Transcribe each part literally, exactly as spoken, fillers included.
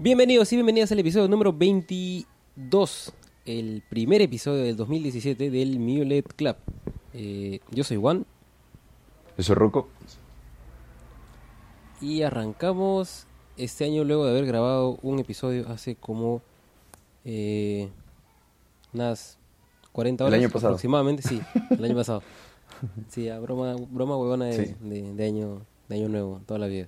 Bienvenidos y bienvenidas al episodio número veintidós, el primer episodio del dos mil diecisiete del Mulet Club. Eh, yo soy Juan. Yo soy Rocco. Y arrancamos este año luego de haber grabado un episodio hace como eh, unas cuarenta horas. El año pasado. Aproximadamente, sí, el año pasado. Sí, a broma, broma huevona de, Sí. de, de año, de año nuevo, toda la vida.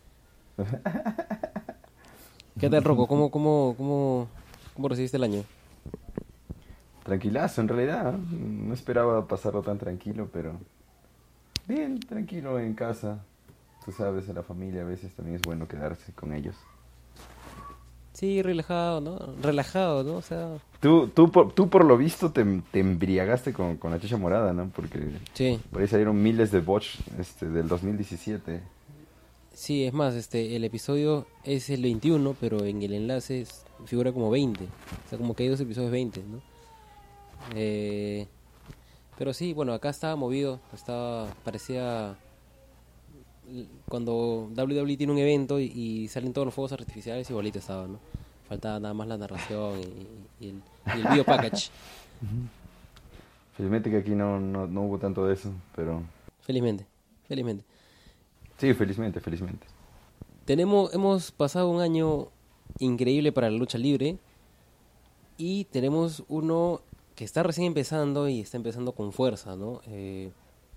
¿Qué tal, Rocco? ¿Cómo, cómo, cómo, cómo recibiste el año? Tranquilazo, en realidad. No esperaba pasarlo tan tranquilo, pero bien, tranquilo en casa. Tú sabes, en la familia a veces también es bueno quedarse con ellos. Sí, relajado, ¿no? Relajado, ¿no? O sea, Tú, tú, por, tú por lo visto te, te embriagaste con, con la chicha morada, ¿no? Porque sí. por ahí salieron miles de bots este, del dos mil diecisiete. Sí, es más, este, el episodio es el veintiuno, pero en el enlace es- figura como veinte. O sea, como que hay dos episodios veinte, ¿no? Eh, pero sí, bueno, acá estaba movido, estaba, parecía l- cuando W W E tiene un evento y, y salen todos los fuegos artificiales, igualito estaba, ¿no? Faltaba nada más la narración y, y el, y el video package, Felizmente que aquí no, no, no hubo tanto de eso, pero felizmente, felizmente. sí, felizmente, felizmente. Tenemos, hemos pasado un año increíble para la lucha libre y tenemos uno que está recién empezando y está empezando con fuerza, ¿no? Eh,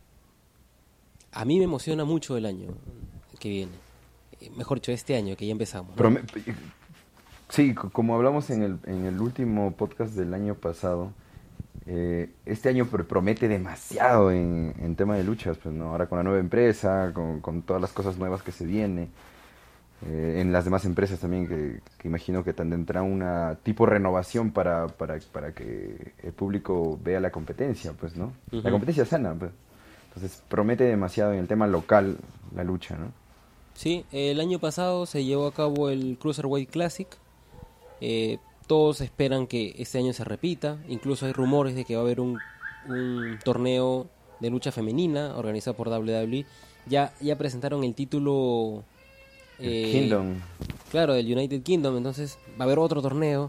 a mí me emociona mucho el año que viene. Eh, mejor dicho, este año que ya empezamos, ¿no? Prome- Sí, co- como hablamos en el, en el último podcast del año pasado, eh, este año pr- promete demasiado en, en tema de luchas, pues, ¿no? Ahora con la nueva empresa, con, con todas las cosas nuevas que se viene, eh, en las demás empresas también que, que imagino que tendrá una tipo renovación para, para, para que el público vea la competencia, pues, ¿no? La Ujú. competencia sana, pues. Entonces promete demasiado en el tema local la lucha, ¿no? Sí, el año pasado se llevó a cabo el Cruiserweight Classic. Eh, todos esperan que este año se repita. Incluso hay rumores de que va a haber un, un torneo de lucha femenina organizado por W W E. Ya, ya presentaron el título, El eh, Kingdom. claro, del United Kingdom. Entonces va a haber otro torneo.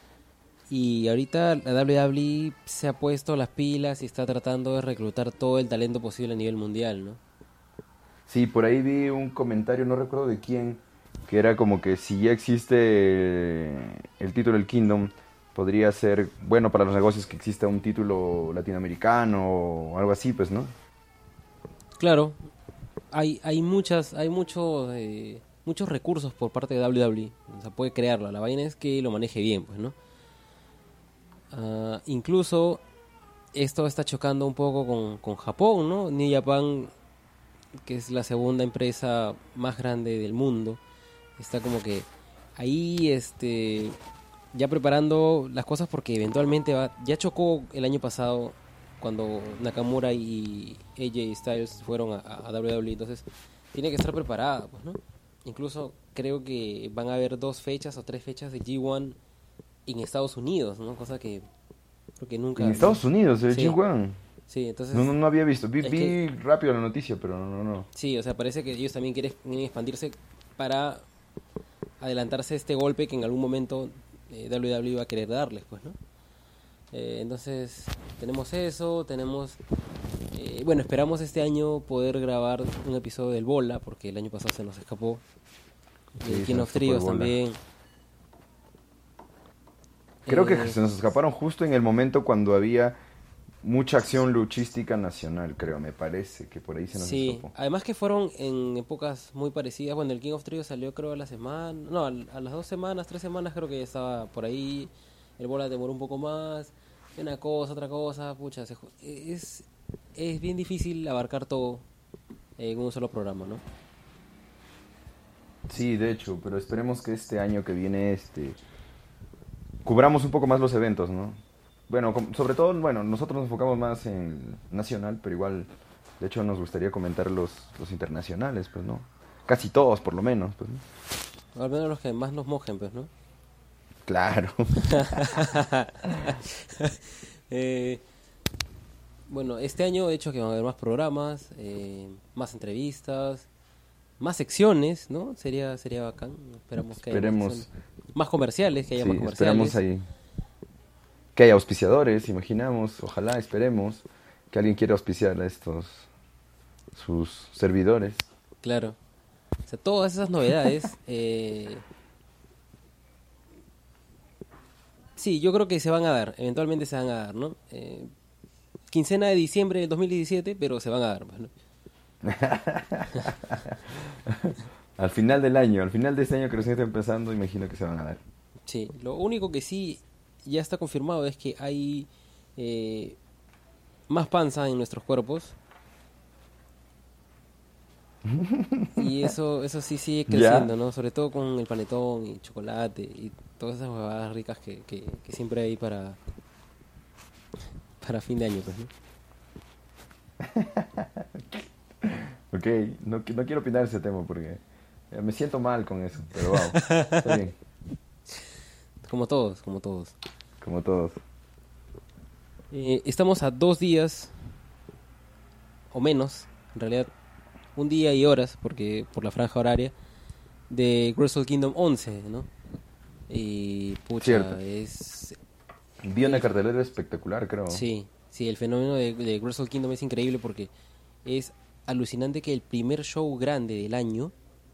Y ahorita la W W E se ha puesto las pilas y está tratando de reclutar todo el talento posible a nivel mundial, ¿no? Sí, por ahí vi un comentario, no recuerdo de quién, que era como que si ya existe el título del Kingdom, podría ser bueno para los negocios que exista un título latinoamericano o algo así, pues, ¿no? Claro, hay hay muchas hay muchos eh, muchos recursos por parte de W W E, o sea, puede crearlo. La vaina es que lo maneje bien, pues, ¿no? Ah, incluso esto está chocando un poco con, con Japón, ¿no? New Japan, que es la segunda empresa más grande del mundo, está como que ahí, este, ya preparando las cosas porque eventualmente va, ya chocó el año pasado cuando Nakamura y A J Styles fueron a, a W W E, entonces tiene que estar preparada, pues, ¿no? Incluso creo que van a haber dos fechas o tres fechas de G uno en Estados Unidos, ¿no? Cosa que creo que nunca... En Estados Unidos, el Sí, G uno. sí, entonces... No, no, no había visto. Vi, es vi que- rápido la noticia, pero no, no, no. Sí, o sea, parece que ellos también quieren quieren expandirse para adelantarse a este golpe que en algún momento eh, W W E va a querer darles, pues, ¿no? Eh, entonces, tenemos eso, tenemos... eh, bueno, esperamos este año poder grabar un episodio del Bola, porque el año pasado se nos escapó. Sí, El se King nos of escapó el Trios Bola. también. Creo que Eh, se nos escaparon justo en el momento cuando había mucha acción luchística nacional, creo, me parece, que por ahí se nos Sí, escapó. además que fueron en épocas muy parecidas. Bueno, el King of Trios salió creo a la semana, no, al- a las dos semanas, tres semanas creo que ya estaba por ahí. El Bola demoró un poco más, una cosa, otra cosa, pucha, se ju- es, es bien difícil abarcar todo en un solo programa, ¿no? Sí, de hecho, pero esperemos que este año que viene este cubramos un poco más los eventos, ¿no? Bueno, com- sobre todo, bueno, nosotros nos enfocamos más en nacional, pero igual, de hecho, nos gustaría comentar los, los internacionales, pues, ¿no? Casi todos, por lo menos, pues, ¿no? O al menos los que más nos mojen, pues, ¿no? Claro. Eh, bueno, este año de hecho que van a haber más programas, eh, más entrevistas. más secciones, ¿no? Sería sería bacán. Esperamos que haya más Esperemos, secciones. Más comerciales, que haya más sí, esperamos comerciales. ahí que haya auspiciadores, imaginamos, ojalá, esperemos que alguien quiera auspiciar a estos, sus servidores. Claro. O sea, todas esas novedades, eh, sí, yo creo que se van a dar, eventualmente se van a dar, ¿no? Eh, quincena de diciembre del dos mil diecisiete, pero se van a dar, pues, ¿no? Al final del año, al final de este año que recién está empezando, imagino que se van a dar. Sí, lo único que sí ya está confirmado es que hay eh, más panza en nuestros cuerpos y eso eso sí sigue ¿Ya? creciendo, ¿no? Sobre todo con el panetón y chocolate y todas esas huevadas ricas que, que, que siempre hay para, para fin de año, pues, ¿no? Ok, no, qui- no quiero opinar ese tema porque eh, me siento mal con eso, pero wow, está bien, Como todos, como todos. como todos. Eh, estamos a dos días o menos, en realidad un día y horas, porque por la franja horaria, de Wrestle Kingdom once, ¿no? Y Cierto. pucha, es... Vi una El, cartelera espectacular, creo. sí, sí, el fenómeno de, de Wrestle Kingdom es increíble porque es alucinante que el primer show grande del año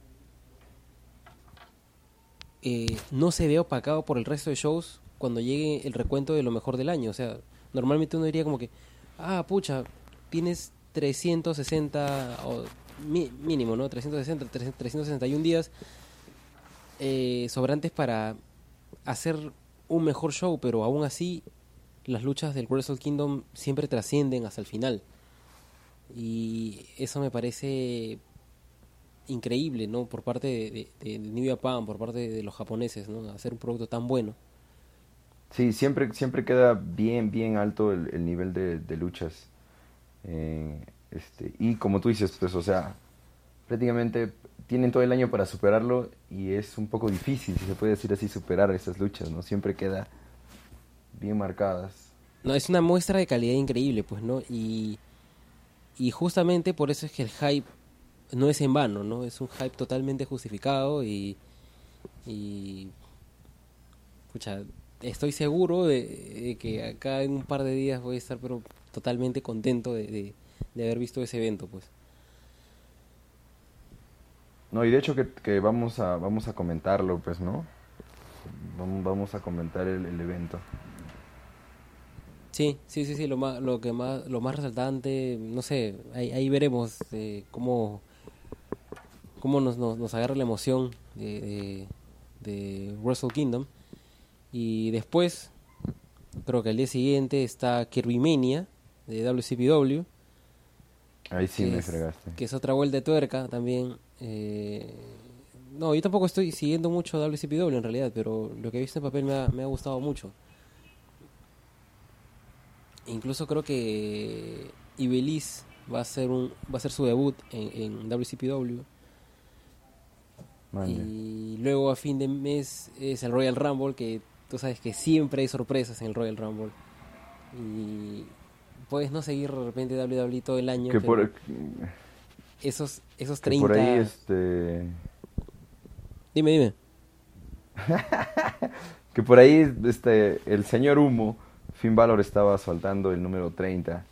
eh, no se vea opacado por el resto de shows cuando llegue el recuento de lo mejor del año. O sea, normalmente uno diría como que, ah, pucha, tienes trescientos sesenta, o mi- mínimo, ¿no? trescientos sesenta, trescientos sesenta y uno días eh, sobrantes para hacer un mejor show, pero aún así las luchas del Wrestle Kingdom siempre trascienden hasta el final. Y eso me parece increíble, ¿no? Por parte de, de, de New Japan, por parte de los japoneses, ¿no? Hacer un producto tan bueno. Sí, siempre, siempre queda bien, bien alto el, el nivel de, de luchas. Eh, este, y como tú dices, pues, o sea, prácticamente tienen todo el año para superarlo y es un poco difícil, si se puede decir así, superar esas luchas, ¿no? Siempre queda bien marcadas. No, es una muestra de calidad increíble, pues, ¿no? Y, y justamente por eso es que el hype no es en vano, ¿no? Es un hype totalmente justificado y, y pucha, estoy seguro de, de que acá en un par de días voy a estar pero totalmente contento de, de, de haber visto ese evento, pues. No, y de hecho que, que vamos a, vamos a comentarlo, pues, ¿no? Vamos, vamos a comentar el, el evento. Sí, sí, sí, sí, lo más, lo que más, lo más resaltante, no sé, ahí, ahí veremos eh, cómo, cómo nos, nos, nos agarra la emoción de, de, de Wrestle Kingdom. Y después, creo que al día siguiente está Kirby Mania de W C W, W, Ahí sí que me es, fregaste. que es otra vuelta de tuerca también. eh, no, yo tampoco estoy siguiendo mucho W C W en realidad, pero lo que he visto en papel me ha, me ha gustado mucho. Incluso creo que Ibeliz va a hacer un va a hacer su debut en, en W C W Manja. y luego a fin de mes es el Royal Rumble, que tú sabes que siempre hay sorpresas en el Royal Rumble y puedes no seguir de repente W W E todo el año, Que pero por, esos esos que por ahí, treinta, este... dime, dime. Que por ahí, este, el señor Humo, Finn Balor estaba soltando el número treinta.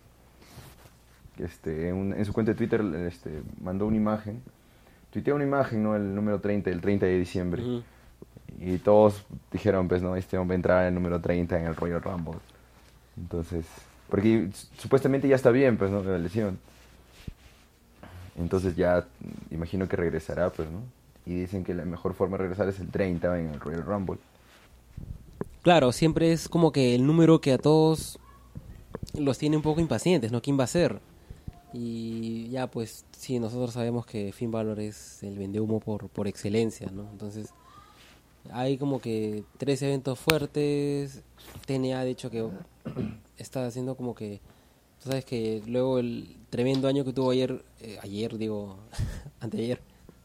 Este, en, un- en su cuenta de Twitter, este, mandó una imagen. Tuiteó una imagen, ¿no? El número treinta, el treinta de diciembre. Ujú. Y todos dijeron, pues, no, este hombre entrará en el número treinta en el Royal Rumble. Entonces, porque supuestamente ya está bien, pues, ¿no? De la lesión. Entonces ya mm, imagino que regresará, pues, ¿no? Y dicen que la mejor forma de regresar es el treinta en el Royal Rumble. Claro, siempre es como que el número que a todos los tiene un poco impacientes, ¿no? ¿Quién va a ser? Y ya, pues, sí, nosotros sabemos que Finn Balor es el vendehumo por, por excelencia, ¿no? Entonces, hay como que tres eventos fuertes. T N A, de hecho, que está haciendo como que... Tú sabes que luego el tremendo año que tuvo ayer... eh, ayer, digo... anteayer.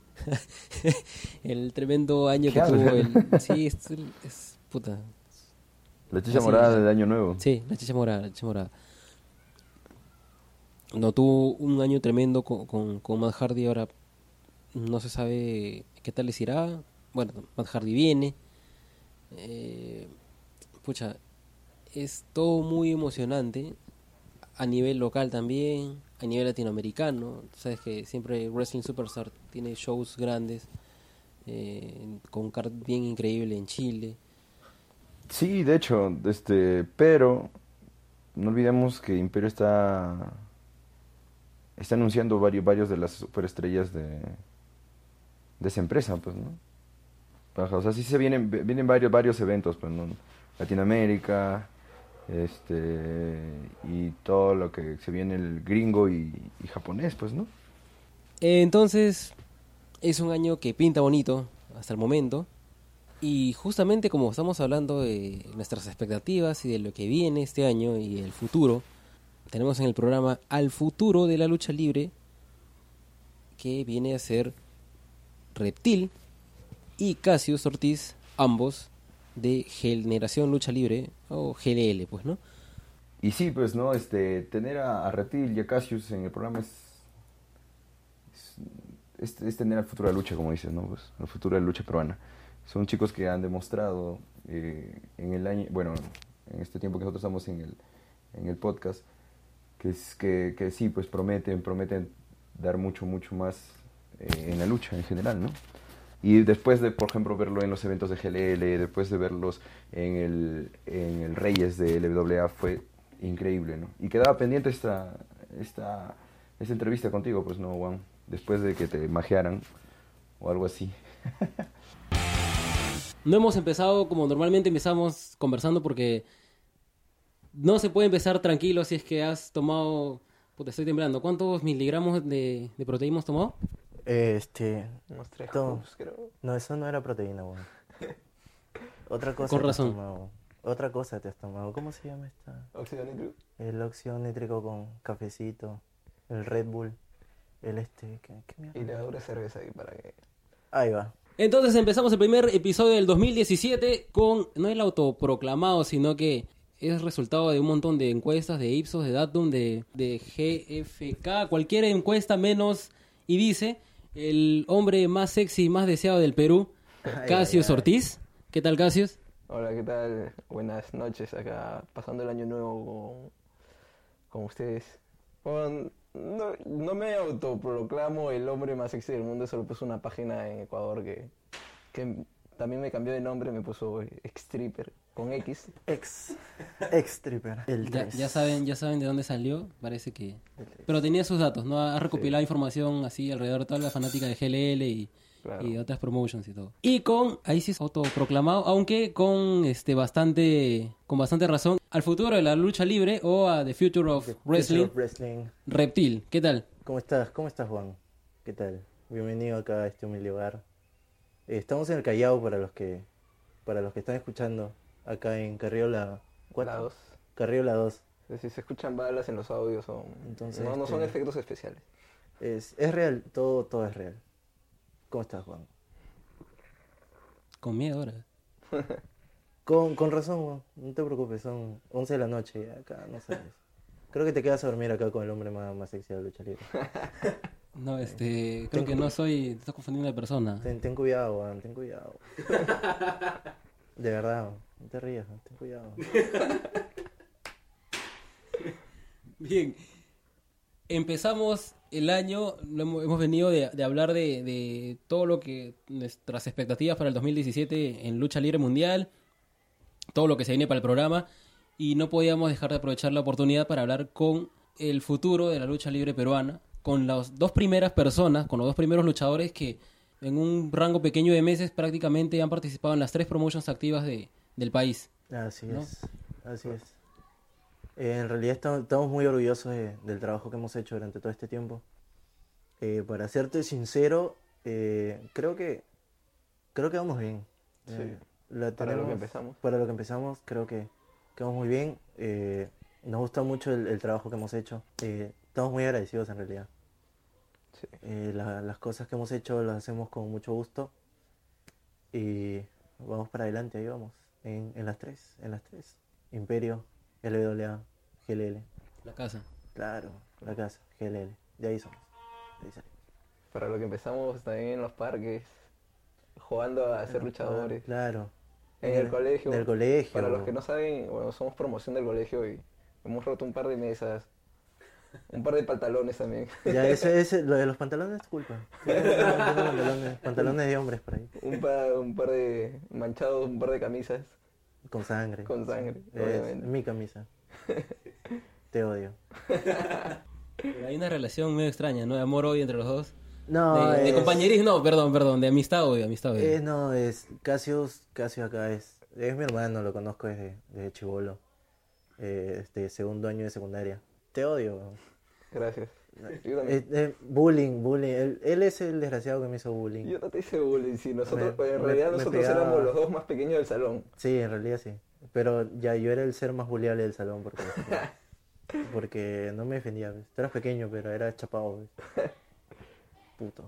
El tremendo año ¿Qué que tuvo hablas? el... Sí, es... es puta. La chicha Así, morada así. del Año Nuevo. Sí, la chicha morada, la chicha morada. No tuvo un año tremendo con, con, con Matt Hardy, ahora no se sabe qué tal les irá. Bueno, Matt Hardy viene. Eh, pucha, es todo muy emocionante. A nivel local también, a nivel latinoamericano. Sabes que siempre Wrestling Superstar tiene shows grandes, eh, con un card bien increíble en Chile. Sí, de hecho, este, pero no olvidemos que Imperio está está anunciando varios varios de las superestrellas de, de esa empresa, pues, ¿no? Ajá, o sea, sí se vienen vienen varios varios eventos, pues, ¿no? Latinoamérica, este y todo lo que se viene el gringo y, y japonés, pues, ¿no? Eh, entonces, es un año que pinta bonito hasta el momento. Y justamente como estamos hablando de nuestras expectativas y de lo que viene este año y el futuro, tenemos en el programa Al Futuro de la Lucha Libre, que viene a ser Reptil y Cassius Ortiz, ambos de Generación Lucha Libre, o G L L, pues, ¿no? Y sí, pues, ¿no? Este, tener a, a Reptil y a Cassius en el programa es, es, es, es tener al futuro de la lucha, como dices, ¿no? Pues, el futuro de la lucha peruana. Son chicos que han demostrado eh, en el año, bueno, en este tiempo que nosotros estamos en el, en el podcast, que, es, que, que sí, pues prometen, prometen dar mucho, mucho más eh, en la lucha en general, ¿no? Y después de, por ejemplo, verlo en los eventos de G L L, después de verlos en el, en el Reyes de L W A, fue increíble, ¿no? Y quedaba pendiente esta, esta, esta entrevista contigo, pues, ¿no, Juan? Después de que te magiaran o algo así. No hemos empezado como normalmente empezamos conversando porque no se puede empezar tranquilo si es que has tomado... Puta, estoy temblando. ¿Cuántos miligramos de, de proteína has tomado? Este, Unos tres to- cubos, creo. no, eso no era proteína, weón. Otra cosa Con te has razón. tomado. Otra cosa te has tomado. ¿Cómo se llama esta? Óxido nítrico. El óxido nítrico con cafecito, el Red Bull, el este, ¿qué, qué Y le mierda? dura cerveza ahí para que... Ahí va. Entonces empezamos el primer episodio del dos mil diecisiete con, no el autoproclamado, sino que es resultado de un montón de encuestas, de Ipsos, de Datum, de, de G F K, cualquier encuesta menos, y dice, el hombre más sexy y más deseado del Perú, Ay, Cassius ay, ay. Ortiz. ¿Qué tal, Cassius? Hola, ¿qué tal? Buenas noches acá, pasando el año nuevo con, con ustedes. Bueno, no, no me autoproclamo el hombre más sexy del mundo, solo puse una página en Ecuador que, que también me cambió de nombre, me puso Xtripper con X. Ex, ex stripper. El Ya, tres. ya saben, ya saben de dónde salió, parece que... Pero tenía sus datos, ¿no? Ha recopilado información así alrededor de toda la fanática de G L L y, Claro. y de otras promotions y todo. Y con, ahí sí es autoproclamado, aunque con este bastante, con bastante razón, al futuro de la lucha libre o a The Future of The Wrestling, Future of Wrestling. Reptil. ¿Qué tal? ¿Cómo estás? ¿Cómo estás, Juan? ¿Qué tal? Bienvenido acá a este humilde hogar. Eh, estamos en el Callao para los que para los que están escuchando acá en Carriola cuatro. La dos. Carriola dos. Si se escuchan balas en los audios, son, Entonces, no, no son este- efectos especiales. Es, es real, todo, todo es real. ¿Cómo estás, Juan? Con miedo ahora. Con, con razón, Juan. No te preocupes, son once de la noche y acá, no sabes. Creo que te quedas a dormir acá con el hombre más, más sexy de la lucha libre. No, este, creo que no soy, te estás confundiendo de persona. Ten, ten cuidado, Juan, ten cuidado. De verdad, Juan, no te rías, Juan, ten cuidado. Bien, empezamos el año, lo hemos, hemos venido de, de hablar de, de todo lo que, nuestras expectativas para el dos mil diecisiete en lucha libre mundial, todo lo que se viene para el programa, y no podíamos dejar de aprovechar la oportunidad para hablar con el futuro de la lucha libre peruana, con las dos primeras personas, con los dos primeros luchadores que en un rango pequeño de meses prácticamente han participado en las tres promotions activas de, del país. Así ¿No? es, así es. Eh, en realidad estamos, estamos muy orgullosos de- del trabajo que hemos hecho durante todo este tiempo. Eh, para serte sincero, eh, creo que creo que vamos bien. Eh, la Para lo que tenemos- empezamos. Para lo que empezamos, creo que, que vamos muy bien. Eh, nos gusta mucho el, el trabajo que hemos hecho. Eh, estamos muy agradecidos en realidad. Sí. Eh, la- las cosas que hemos hecho las hacemos con mucho gusto. Y vamos para adelante, ahí vamos. En, en las tres, en las tres. Imperio, L W A, G L L. La casa. Claro, la casa, G L L. De ahí somos. De ahí salimos. Para lo que empezamos también en los parques, jugando a ser luchadores. Claro. En el colegio. En el colegio. Para los que no saben, bueno, somos promoción del colegio y hemos roto un par de mesas, un par de pantalones también. Ya, ese, ese, lo de los pantalones es culpa. Sí, no, no, no, pantalones, pantalones de hombres por ahí. Un par, un par de manchados, un par de camisas Con sangre. con sangre, Es obviamente. mi camisa. Te odio. Pero hay una relación medio extraña, ¿no? De amor-odio entre los dos. No, de, de es, compañerismo, no, perdón, perdón, de amistad-odio, amistad-odio. es, no, es Casius, Casio acá es, es mi hermano, lo conozco desde, desde chibolo. Eh, este segundo año de secundaria. Te odio. Gracias. Yo también. Eh, eh, bullying, bullying. Él, él es el desgraciado que me hizo bullying. Yo no te hice bullying, sí, nosotros, Me- en me- realidad me nosotros pegaba. éramos los dos más pequeños del salón. Sí, en realidad sí. Pero ya yo era el ser más bulliable del salón porque, porque no me defendía. ¿Ves? Tú eras pequeño, pero era chapado. ¿Ves? Puto.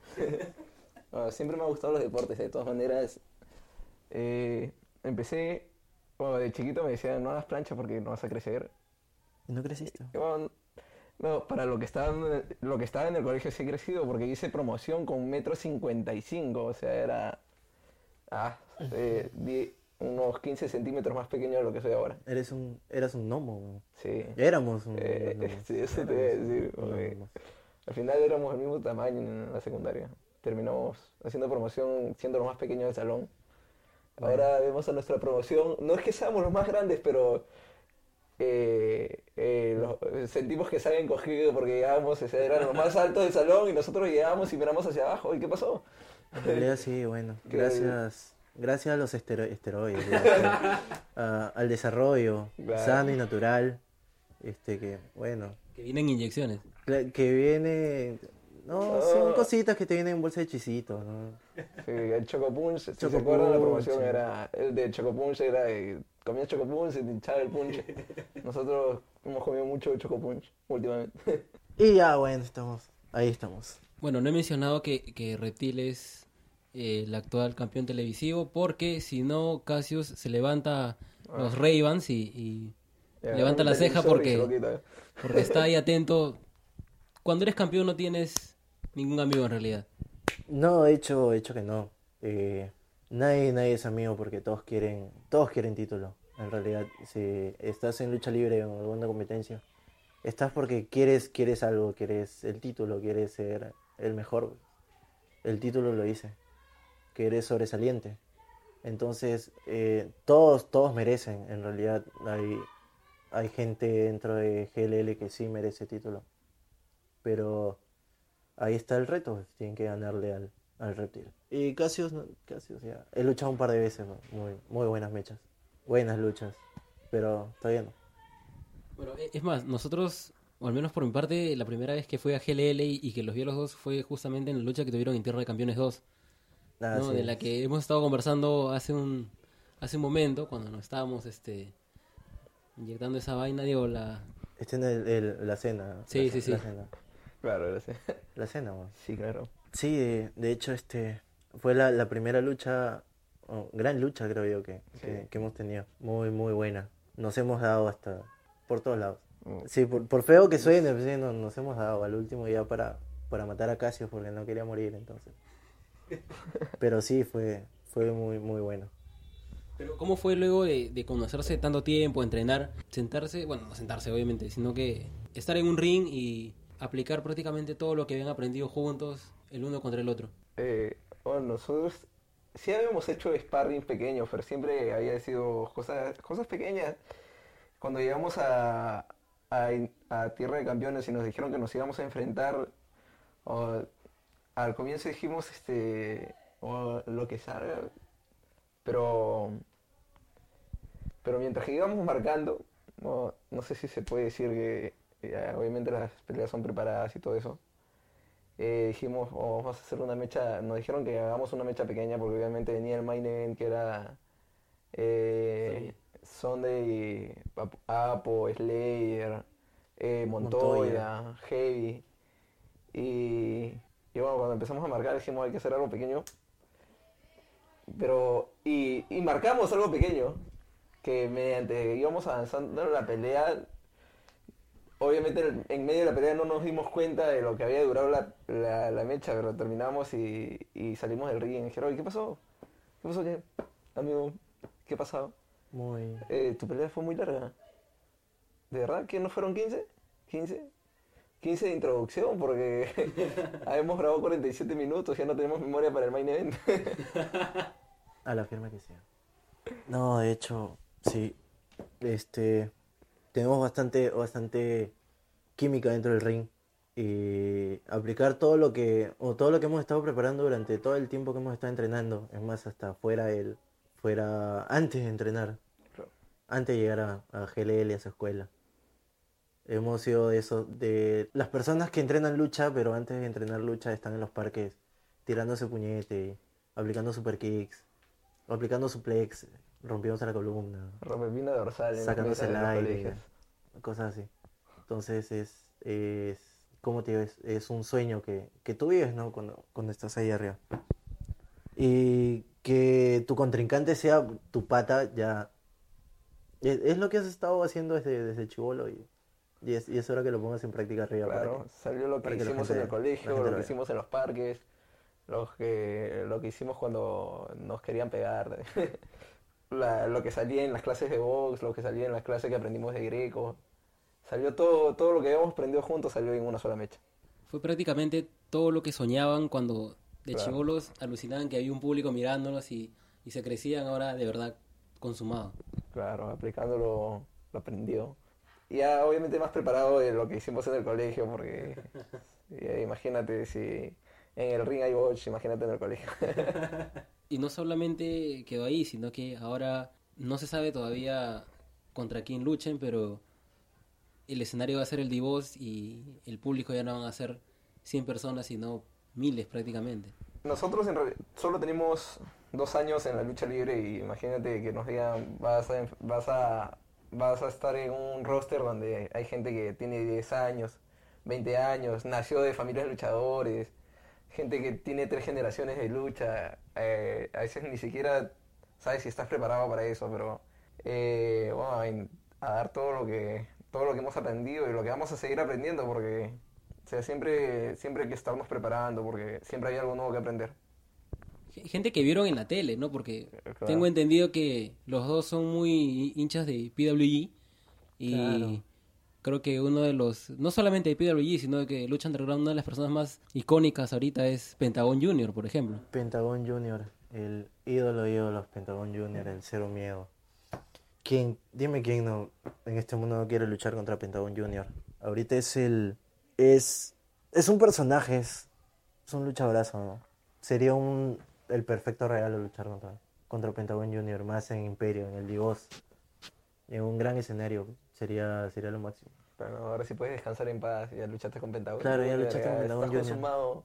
Ah, siempre me han gustado los deportes, de todas maneras. Eh, empecé, bueno, de chiquito me decían, no hagas plancha porque no vas a crecer. ¿Y no creciste? Y bueno, no, para lo que estaba en el, lo que estaba en el colegio sí he crecido porque hice promoción con metro cincuenta y cinco, o sea, era ah, eh, die- unos quince centímetros más pequeño de lo que soy ahora. Eres un, eras un gnomo. ¿No? Sí. Éramos un, Eh, unos gnomos. sí, eso te iba a decir, Unos porque gnomos. al final éramos el mismo tamaño en la secundaria. Terminamos haciendo promoción siendo los más pequeños del salón. Ahora vemos a nuestra promoción, no es que seamos los más grandes, pero eh, eh, los- sentimos que se han encogido porque llegábamos, o sea, eran los más altos del salón y nosotros llegábamos y miramos hacia abajo. ¿Y qué pasó? En realidad sí, bueno. Que- Gracias, gracias a los estero- esteroides, gracias a- al desarrollo Claro. sano y natural. Este que, bueno, Que vienen inyecciones. cla- que viene... No, Ah. son cositas que te vienen en bolsa de chisito, ¿no? Sí, el Choco Punch, si se Choco acuerdan la Punch, promoción sí. era, el de Choco Punch era, de, comías Choco Punch y te hinchaba el punch. Nosotros hemos comido mucho Choco Punch últimamente. Y ya, bueno, estamos, ahí estamos. Bueno, no he mencionado que, que Reptil es eh, el actual campeón televisivo porque si no, Cassius se levanta los Ray-Bans y, y Ya, levanta un la ceja televisor y se lo porque, quita. porque está ahí atento. Cuando eres campeón no tienes ningún amigo en realidad. No, de hecho, de hecho que no. Eh, nadie, nadie es amigo porque todos quieren, todos quieren título. En realidad, si estás en lucha libre o en alguna competencia, estás porque quieres, quieres algo, quieres el título, quieres ser el mejor. El título lo dice, que eres sobresaliente. Entonces, eh, todos, todos merecen. En realidad, hay, hay gente dentro de G L L que sí merece título. Pero ahí está el reto, pues, tienen que ganarle al, al Reptil. Y Cassius, no- Cassius ya, he luchado un par de veces, ¿no? muy, muy buenas mechas, buenas luchas, pero todavía no. Bueno, e- es más, nosotros, o al menos por mi parte, la primera vez que fui a G L L y, y que los vi a los dos fue justamente en la lucha que tuvieron en Tierra de Campeones dos, Ah, ¿no? sí. De la que hemos estado conversando hace un hace un momento, cuando nos estábamos este inyectando esa vaina, digo, la... Este es el, el- la cena. Sí, la, sí, sí. La cena, Claro, ahora sí. la cena, weón. Sí, claro. Sí, de, de hecho, este fue la, la primera lucha, oh, gran lucha creo yo que, que, Sí. que hemos tenido, muy, muy buena. Nos hemos dado hasta por todos lados. Mm. Sí, por, por feo que suene, pues, sí, nos, nos hemos dado al último ya para, para matar a Cassius porque no quería morir entonces. Pero sí, fue, fue muy, muy bueno. Pero ¿cómo fue luego de, de conocerse tanto tiempo, entrenar, sentarse, bueno, no sentarse obviamente, sino que estar en un ring y aplicar prácticamente todo lo que habían aprendido juntos, el uno contra el otro? Eh, bueno, nosotros sí habíamos hecho sparring pequeños, pero siempre había sido cosas, cosas pequeñas. Cuando llegamos a, a, a Tierra de Campeones y nos dijeron que nos íbamos a enfrentar, o, al comienzo dijimos este o lo que salga, pero pero mientras que íbamos marcando, no, no sé si se puede decir que eh, obviamente las peleas son preparadas y todo eso. Eh, dijimos, oh, vamos a hacer una mecha, nos dijeron que hagamos una mecha pequeña porque obviamente venía el main event que era eh, Sunday, Ap- Apo, Slayer, eh, Montoya, Montoya. Heavy. Y, y bueno, cuando empezamos a marcar dijimos hay que hacer algo pequeño. Pero, y, y marcamos algo pequeño, que mediante íbamos avanzando en la pelea, obviamente en, en medio de la pelea no nos dimos cuenta de lo que había durado la, la, la mecha, pero terminamos y, y salimos del ring y me dijeron, oye, ¿qué pasó? ¿Qué pasó, qué? Amigo, ¿qué ha pasado? Muy... Eh, tu pelea fue muy larga. ¿De verdad que no fueron quince? ¿quince? quince de introducción porque habíamos grabado cuarenta y siete minutos, ya no tenemos memoria para el main event. A la firma que sea. No, de hecho, sí. Este, tenemos bastante, bastante química dentro del ring. Y aplicar todo lo que, o todo lo que hemos estado preparando durante todo el tiempo que hemos estado entrenando. Es más, hasta fuera el, fuera, antes de entrenar. Antes de llegar a, a G L L, a su escuela. Hemos sido de eso, de las personas que entrenan lucha, pero antes de entrenar lucha están en los parques tirándose puñete, aplicando super kicks, o aplicando suplex, rompiéndose la columna, Rompepina dorsal en sacándose el los aire, colegios. cosas así. Entonces es, es como te digo, es, es un sueño que, que tú vives, ¿no? Cuando, cuando estás ahí arriba. Y que tu contrincante sea tu pata, ya es, es lo que has estado haciendo desde, desde chibolo y, y, es, y es hora que lo pongas en práctica arriba. Claro, para que- salió lo que para que la hicimos gente- en el la colegio, gente lo lo que vea. hicimos en los parques, lo que, lo que hicimos cuando nos querían pegar, la- lo que salía en las clases de box, lo que salía en las clases que aprendimos de greco. Salió todo, todo lo que habíamos aprendido juntos salió en una sola mecha. Fue prácticamente todo lo que soñaban cuando de Claro. chibolos alucinaban que había un público mirándolos y, y se crecían ahora de verdad consumado. Claro, aplicando lo, lo aprendido. Y ya obviamente más preparado de lo que hicimos en el colegio, porque ya, imagínate si en el ring hay bots, imagínate en el colegio. Y no solamente quedó ahí, sino que ahora no se sabe todavía contra quién luchen, pero el escenario va a ser el D-Boss y el público ya no van a ser cien personas, sino miles prácticamente. Nosotros en realidad solo tenemos dos años en la lucha libre y imagínate que nos digan vas a, vas a, vas a estar en un roster donde hay gente que tiene diez años, veinte años, nació de familias de luchadores, gente que tiene tres generaciones de lucha, eh, a veces ni siquiera sabes si estás preparado para eso, pero eh, bueno, en- a dar todo lo que todo lo que hemos aprendido y lo que vamos a seguir aprendiendo porque o sea, siempre, siempre hay que estarnos preparando porque siempre hay algo nuevo que aprender. G- Gente que vieron en la tele, ¿no? Porque Claro. tengo entendido que los dos son muy hinchas de P W G y Claro. creo que uno de los, no solamente de P W G, sino que Lucha Underground, una de las personas más icónicas ahorita es Pentagon Junior, por ejemplo. Pentagon Junior, el ídolo de ídolos, Pentagon Junior, el cero miedo. ¿Quién, dime quién no en este mundo no quiere luchar contra Pentagon Junior? Ahorita es el, es, es un personaje, es, es un luchadorazo, ¿no? Sería un, el perfecto regalo luchar contra, contra Pentagon Junior, más en Imperio, en el Divos, en un gran escenario, sería, sería lo máximo. Pero ahora sí puedes descansar en paz, ya luchaste con Pentagon. Claro, ya luchaste con Pentagon estás Junior. consumado.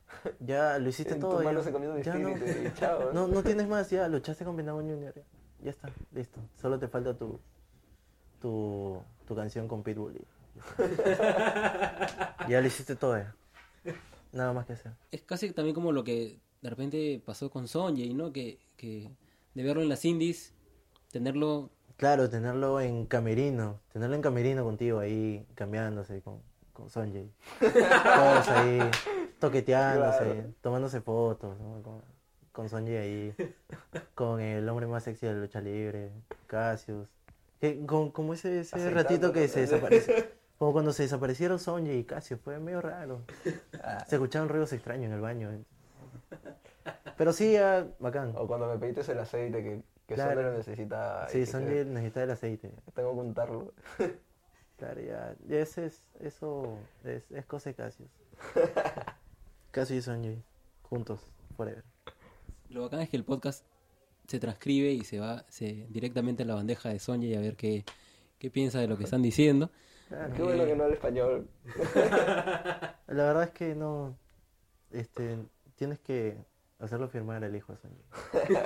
Ya lo hiciste En todo. tus ya, manos se comió tu ya no, espíritu y chao. no, no tienes más, ya luchaste con Pentagon Junior. Ya, ya está, listo. Solo te falta tu tu, tu canción con Pitbull. y- Ya lo hiciste todo ya. Nada más que hacer. Es casi también como lo que de repente pasó con Sonjay, ¿no? Que, que de verlo en las indies, tenerlo... Claro, tenerlo en camerino, tenerlo en camerino contigo ahí, cambiándose con, con Sonjay. Todos ahí, toqueteándose, Claro. tomándose fotos, ¿no? Con, con Sonjay ahí, con el hombre más sexy de la lucha libre, Cassius. Que, con, como ese, ese Aceitando, ratito que ¿no? se desapareció. Como cuando se desaparecieron Sonjay y Cassius, fue medio raro. Ah, Se escuchaban ruidos extraños en el baño. ¿eh? Pero sí, ya, bacán. o cuando me pediste el aceite que, que Claro. Sonny lo necesita. y Sí, que Sonjay necesita el aceite. Tengo que untarlo. Claro, ya, ya ese es, eso es, es cosa de Cassius. Cassius y Sonjay, juntos, forever. Lo bacán es que el podcast se transcribe y se va se, directamente a la bandeja de Sonjay a ver qué, qué piensa de lo que están diciendo. Claro. Qué bueno que no habla español. La verdad es que no, este, tienes que hacerlo firmar el hijo de Sonjay.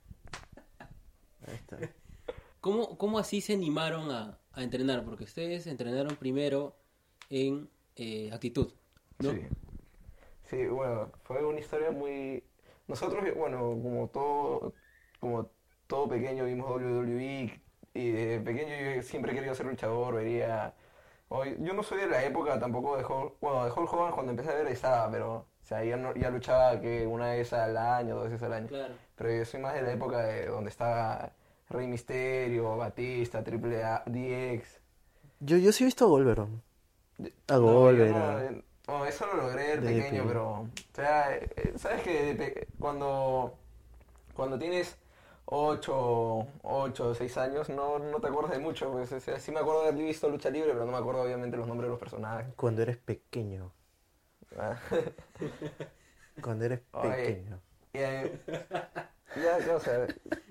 Ahí está. ¿Cómo, cómo así se animaron a, a entrenar? Porque ustedes entrenaron primero en eh, actitud, ¿no? Sí. Sí, bueno, fue una historia muy... Nosotros, bueno, como todo, como todo pequeño vimos W W E y de pequeño yo siempre he querido ser luchador, vería O- yo no soy de la época tampoco de Hulk, bueno, de Hulk Hogan cuando empecé a ver estaba, pero, o sea, ya, no, ya luchaba que una vez al año, dos veces al año. Claro. Pero yo soy más de la época de donde estaba Rey Misterio, Batista, Triple A, D X. Yo, yo sí he visto a Wolverine. A No, yo Wolverine. no, a- eh, no, eso lo logré de De pequeño, pequeño. pero, o sea, eh, eh, sabes que de pe- cuando, cuando tienes ocho ocho seis años, no, no te acuerdas de mucho, pues, o sea, sí me acuerdo de haber visto lucha libre, pero no me acuerdo obviamente los nombres de los personajes. Cuando eres pequeño. Ah. Cuando eres Oye, pequeño. y, eh, ya, ya, o sea,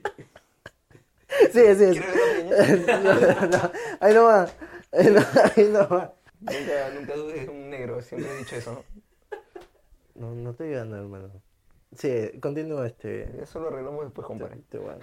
Sí, sí, sí. ¿quieres ver la No, no, ahí no va. Ahí no, ahí no va. Nunca, nunca dudes de un negro, siempre he dicho eso, ¿no? No, no estoy ganando, hermano. Sí, continúa este. Eso lo arreglamos después, compadre. Te- te voy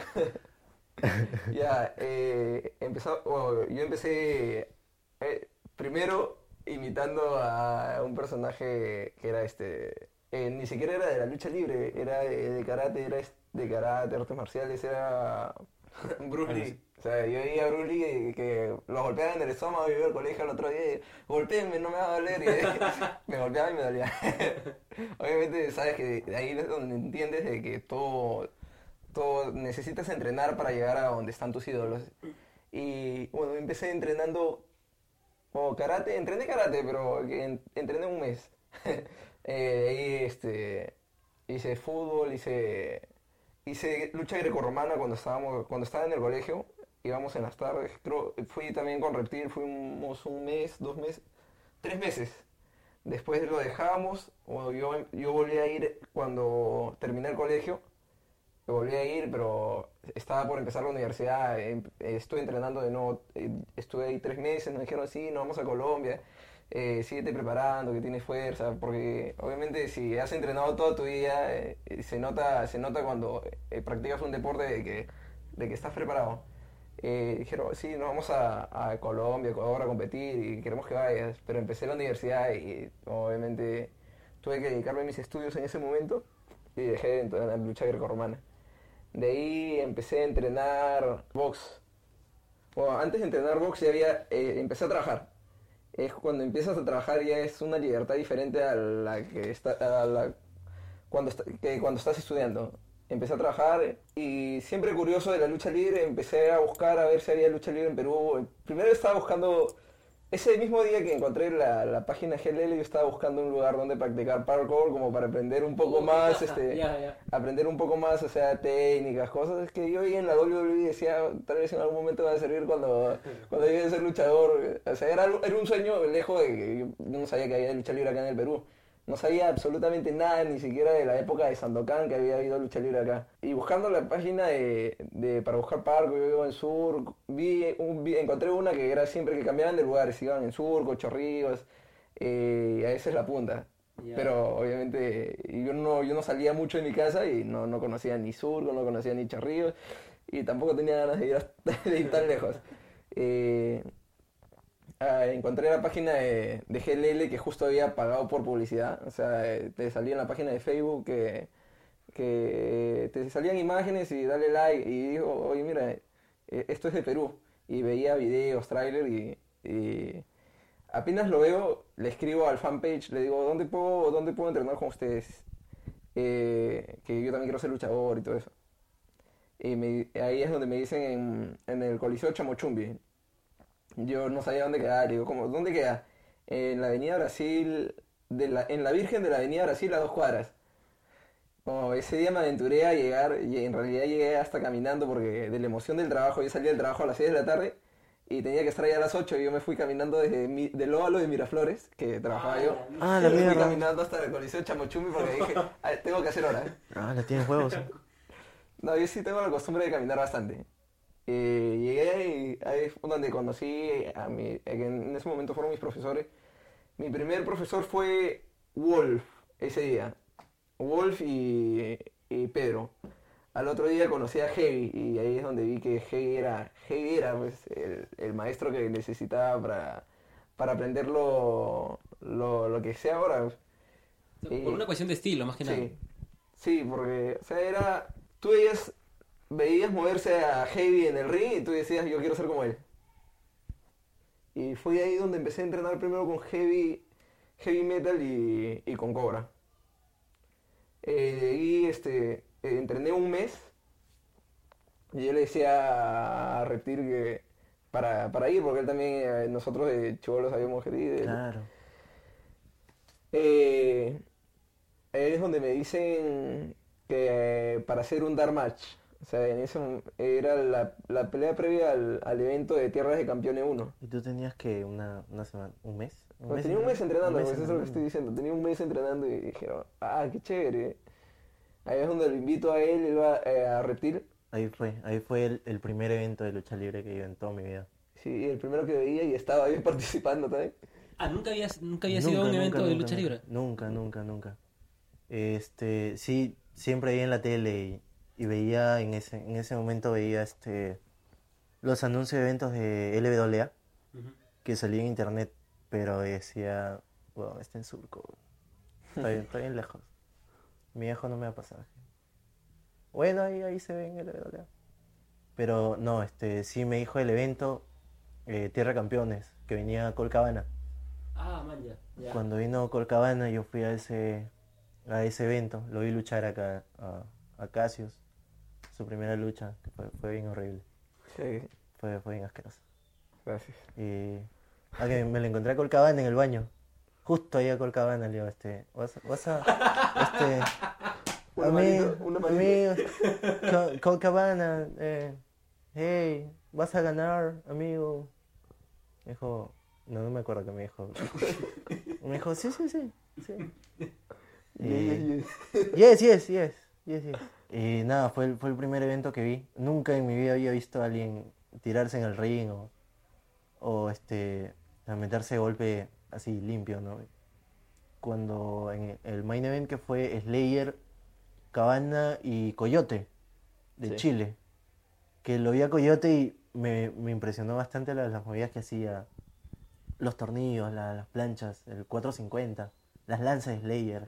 a- Ya, eh, empezó, bueno, yo empecé eh, primero imitando a un personaje que era este, eh, ni siquiera era de la lucha libre, era de, de karate, era es- de karate, artes marciales, era Bruce Lee. O sea, yo veía a Bruce Lee que, que lo golpeaban en el estómago, yo iba al colegio el otro día y golpéenme, no me va a doler, y me golpeaba y me dolía. Obviamente, sabes que ahí es donde entiendes de que todo todo necesitas entrenar para llegar a donde están tus ídolos. Y bueno, empecé entrenando como karate, entrené karate, pero en- entrené un mes. Eh, ahí este, hice fútbol, hice, hice lucha grecorromana cuando estábamos, cuando estaba en el colegio, íbamos en las tardes, creo, fui también con Reptil, fuimos un mes, dos meses, tres meses. Después lo dejamos, bueno, yo, yo volví a ir cuando terminé el colegio. Me volví a ir, pero estaba por empezar la universidad, em- estuve entrenando de nuevo, eh, estuve ahí tres meses, nos dijeron, sí, nos vamos a Colombia, eh, síguete preparando, que tienes fuerza, porque obviamente si has entrenado toda tu vida, eh, eh, se nota, se nota cuando eh, practicas un deporte de que, de que estás preparado. Eh, dijeron, sí, nos vamos a, a Colombia, Ecuador a competir y queremos que vayas, pero empecé la universidad y obviamente tuve que dedicarme a mis estudios en ese momento y dejé de entrenar en la lucha grecorromana. De ahí empecé a entrenar box. Bueno, antes de entrenar box ya había, eh, empecé a trabajar. Es cuando empiezas a trabajar ya es una libertad diferente a la que está, a la, cuando, está- que cuando estás estudiando. Empecé a trabajar y siempre curioso de la lucha libre, empecé a buscar a ver si había lucha libre en Perú. Primero estaba buscando, ese mismo día que encontré la, la página G L L, yo estaba buscando un lugar donde practicar parkour como para aprender un poco más, este, Ya, ya. aprender un poco más, o sea, técnicas, cosas que yo veía en la W W E y decía, tal vez en algún momento va a servir cuando, cuando llegue a ser luchador. O sea, era, algo- era un sueño lejos de que yo no sabía que había lucha libre acá en el Perú. No sabía absolutamente nada, ni siquiera de la época de Sandokan que había habido lucha libre acá. Y buscando la página de, de- para buscar parco, yo vivo en Sur, vi, un- vi- encontré una que era siempre que cambiaban de lugares, iban en Surco, Chorrillos, eh, y a veces La Punta. Ya. Pero obviamente yo no, yo no salía mucho de mi casa y no, no conocía ni Surco, no conocía ni Chorrillos, y tampoco tenía ganas de ir, hasta- de ir tan lejos. Eh, Ah, encontré la página de, de G L L que justo había pagado por publicidad. O sea, eh, te salía en la página de Facebook que, que te salían imágenes y dale like. Y dijo, oye, mira, eh, esto es de Perú. Y veía videos, tráiler y, y apenas lo veo, le escribo al fanpage, le digo, ¿dónde puedo, dónde puedo entrenar con ustedes? Eh, que yo también quiero ser luchador y todo eso. Y me- ahí es donde me dicen en, en el Coliseo Chamochumbi. Yo no sabía dónde quedar, digo, ¿cómo? ¿Dónde queda? En la Avenida Brasil, de la, en la Virgen de la Avenida Brasil a dos cuadras. Oh, ese día me aventuré a llegar y en realidad llegué hasta caminando porque de la emoción del trabajo, yo salí del trabajo a las seis de la tarde y tenía que estar allá a las ocho y yo me fui caminando desde mi, del óvalo de Miraflores, que trabajaba yo. Ah, la y me fui mierda. caminando hasta el Coliseo Chamochumbi porque dije, "Ah, tengo que hacer hora. Ah, la tienes huevos. No, yo sí tengo la costumbre de caminar bastante. Eh, llegué y ahí fue donde conocí a mi, que en ese momento fueron mis profesores. Mi primer profesor fue Wolf, ese día. Wolf y, y Pedro. Al otro día conocí a Heavy y ahí es donde vi que Heavy era, Heavy era pues, el, el maestro que necesitaba para, para aprender lo, lo, lo que sé ahora. O sea, Y- por una cuestión de estilo, más que nada. Sí, sí, porque, o sea, era, tú veías, veías moverse a Heavy en el ring y tú decías, yo quiero ser como él. Y fue ahí donde empecé a entrenar primero con heavy, heavy metal y, y con Cobra. Eh, de ahí este, eh, entrené un mes y yo le decía a Reptil que para, para ir, porque él también, eh, nosotros de chibolos habíamos querido. él- Claro. Eh, ahí es donde me dicen que eh, para hacer un dark match, o sea, en ese mom- era la, la pelea previa al, al evento de Tierras de Campeones uno. ¿Y tú tenías que una, una semana, un mes? ¿Un Pues mes tenía un mes entrenando, Un mes pues eso es lo que estoy entrenando. diciendo. Tenía un mes entrenando y dije, ah, qué chévere. Ahí es donde lo invito a él, él va eh, a Reptil. Ahí fue, ahí fue el, el primer evento de lucha libre que he ido en toda mi vida. Sí, el primero que veía y estaba ahí participando también. Ah, nunca había, nunca había Nunca, sido un nunca, evento de nunca, lucha nunca, libre. Nunca, nunca, nunca. Este, sí, siempre veía en la tele y, y veía en ese, en ese momento veía este los anuncios de eventos de L W A Ujú. que salían en internet, pero decía, bueno, está en Surco, está bien, está bien lejos. Mi viejo no me da pasaje. Bueno, ahí, ahí se ve en L W A. Pero no, este, sí me dijo el evento eh, Tierra Campeones, que venía Colcabana. Ah, man, ya. ya. Cuando vino Colcabana yo fui a ese a ese evento, lo vi luchar acá a, a Cassius, su primera lucha, que fue, fue bien horrible, Sí, fue, fue bien asqueroso. gracias. Y ah, que me lo encontré a Colcabana en el baño, justo ahí a Colcabana, le digo, este, vas, a- vas a, este, Una a mí, manito, una a manito. mí, Col- Colcabana, eh, hey, vas a ganar, amigo. Me dijo, no, no me acuerdo qué me dijo. Me dijo, sí, sí, sí, sí. Y- Y- y- Yes, yes, yes, yes, yes. Y nada, fue el, fue el primer evento que vi. Nunca en mi vida había visto a alguien tirarse en el ring o, o este, a meterse de golpe así limpio, ¿no? Cuando en el main event que fue Slayer, Cabana y Coyote de Sí. Chile, que lo vi a Coyote y me, me impresionó bastante las, las movidas que hacía, los tornillos, la- las planchas, el cuatrocientos cincuenta, las lanzas de Slayer,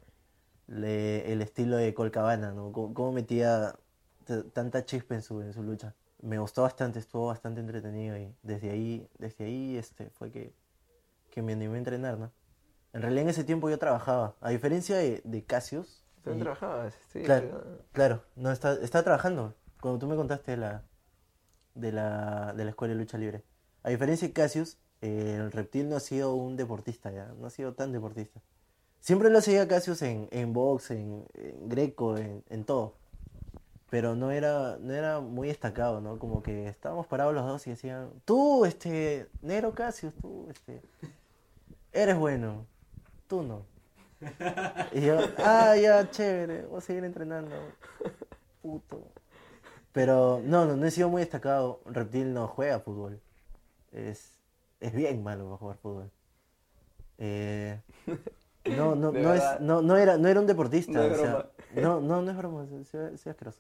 le- el estilo de Colt Cabana, ¿no? Cómo, cómo metía t- tanta chispa en su, en su lucha. Me gustó bastante, estuvo bastante entretenido y desde ahí, desde ahí este, fue que, que me animé a entrenar, ¿no? En realidad en ese tiempo yo trabajaba, a diferencia de, de Cassius. ¿También y- trabajabas? Sí, claro, pero- claro, no, está, estaba trabajando. Cuando tú me contaste de la, de la, de la escuela de lucha libre. A diferencia de Cassius, eh, el Reptil no ha sido un deportista ya, no ha sido tan deportista. Siempre lo seguía a Cassius en, en box, en, en greco, en, en todo. Pero no era, no era muy destacado, ¿no? Como que estábamos parados los dos y decían, tú, este, Nero Cassius, tú, este, eres bueno, tú no. Y yo, ah, ya, chévere, voy a seguir entrenando, puto. Pero no, no, no he sido muy destacado. Reptil no juega fútbol. Es, es bien malo para jugar fútbol. Eh, no, no, De no, es, verdad. no, no era, no era un deportista. No es o sea, broma. no, no, no es broma, soy, soy- soy asqueroso.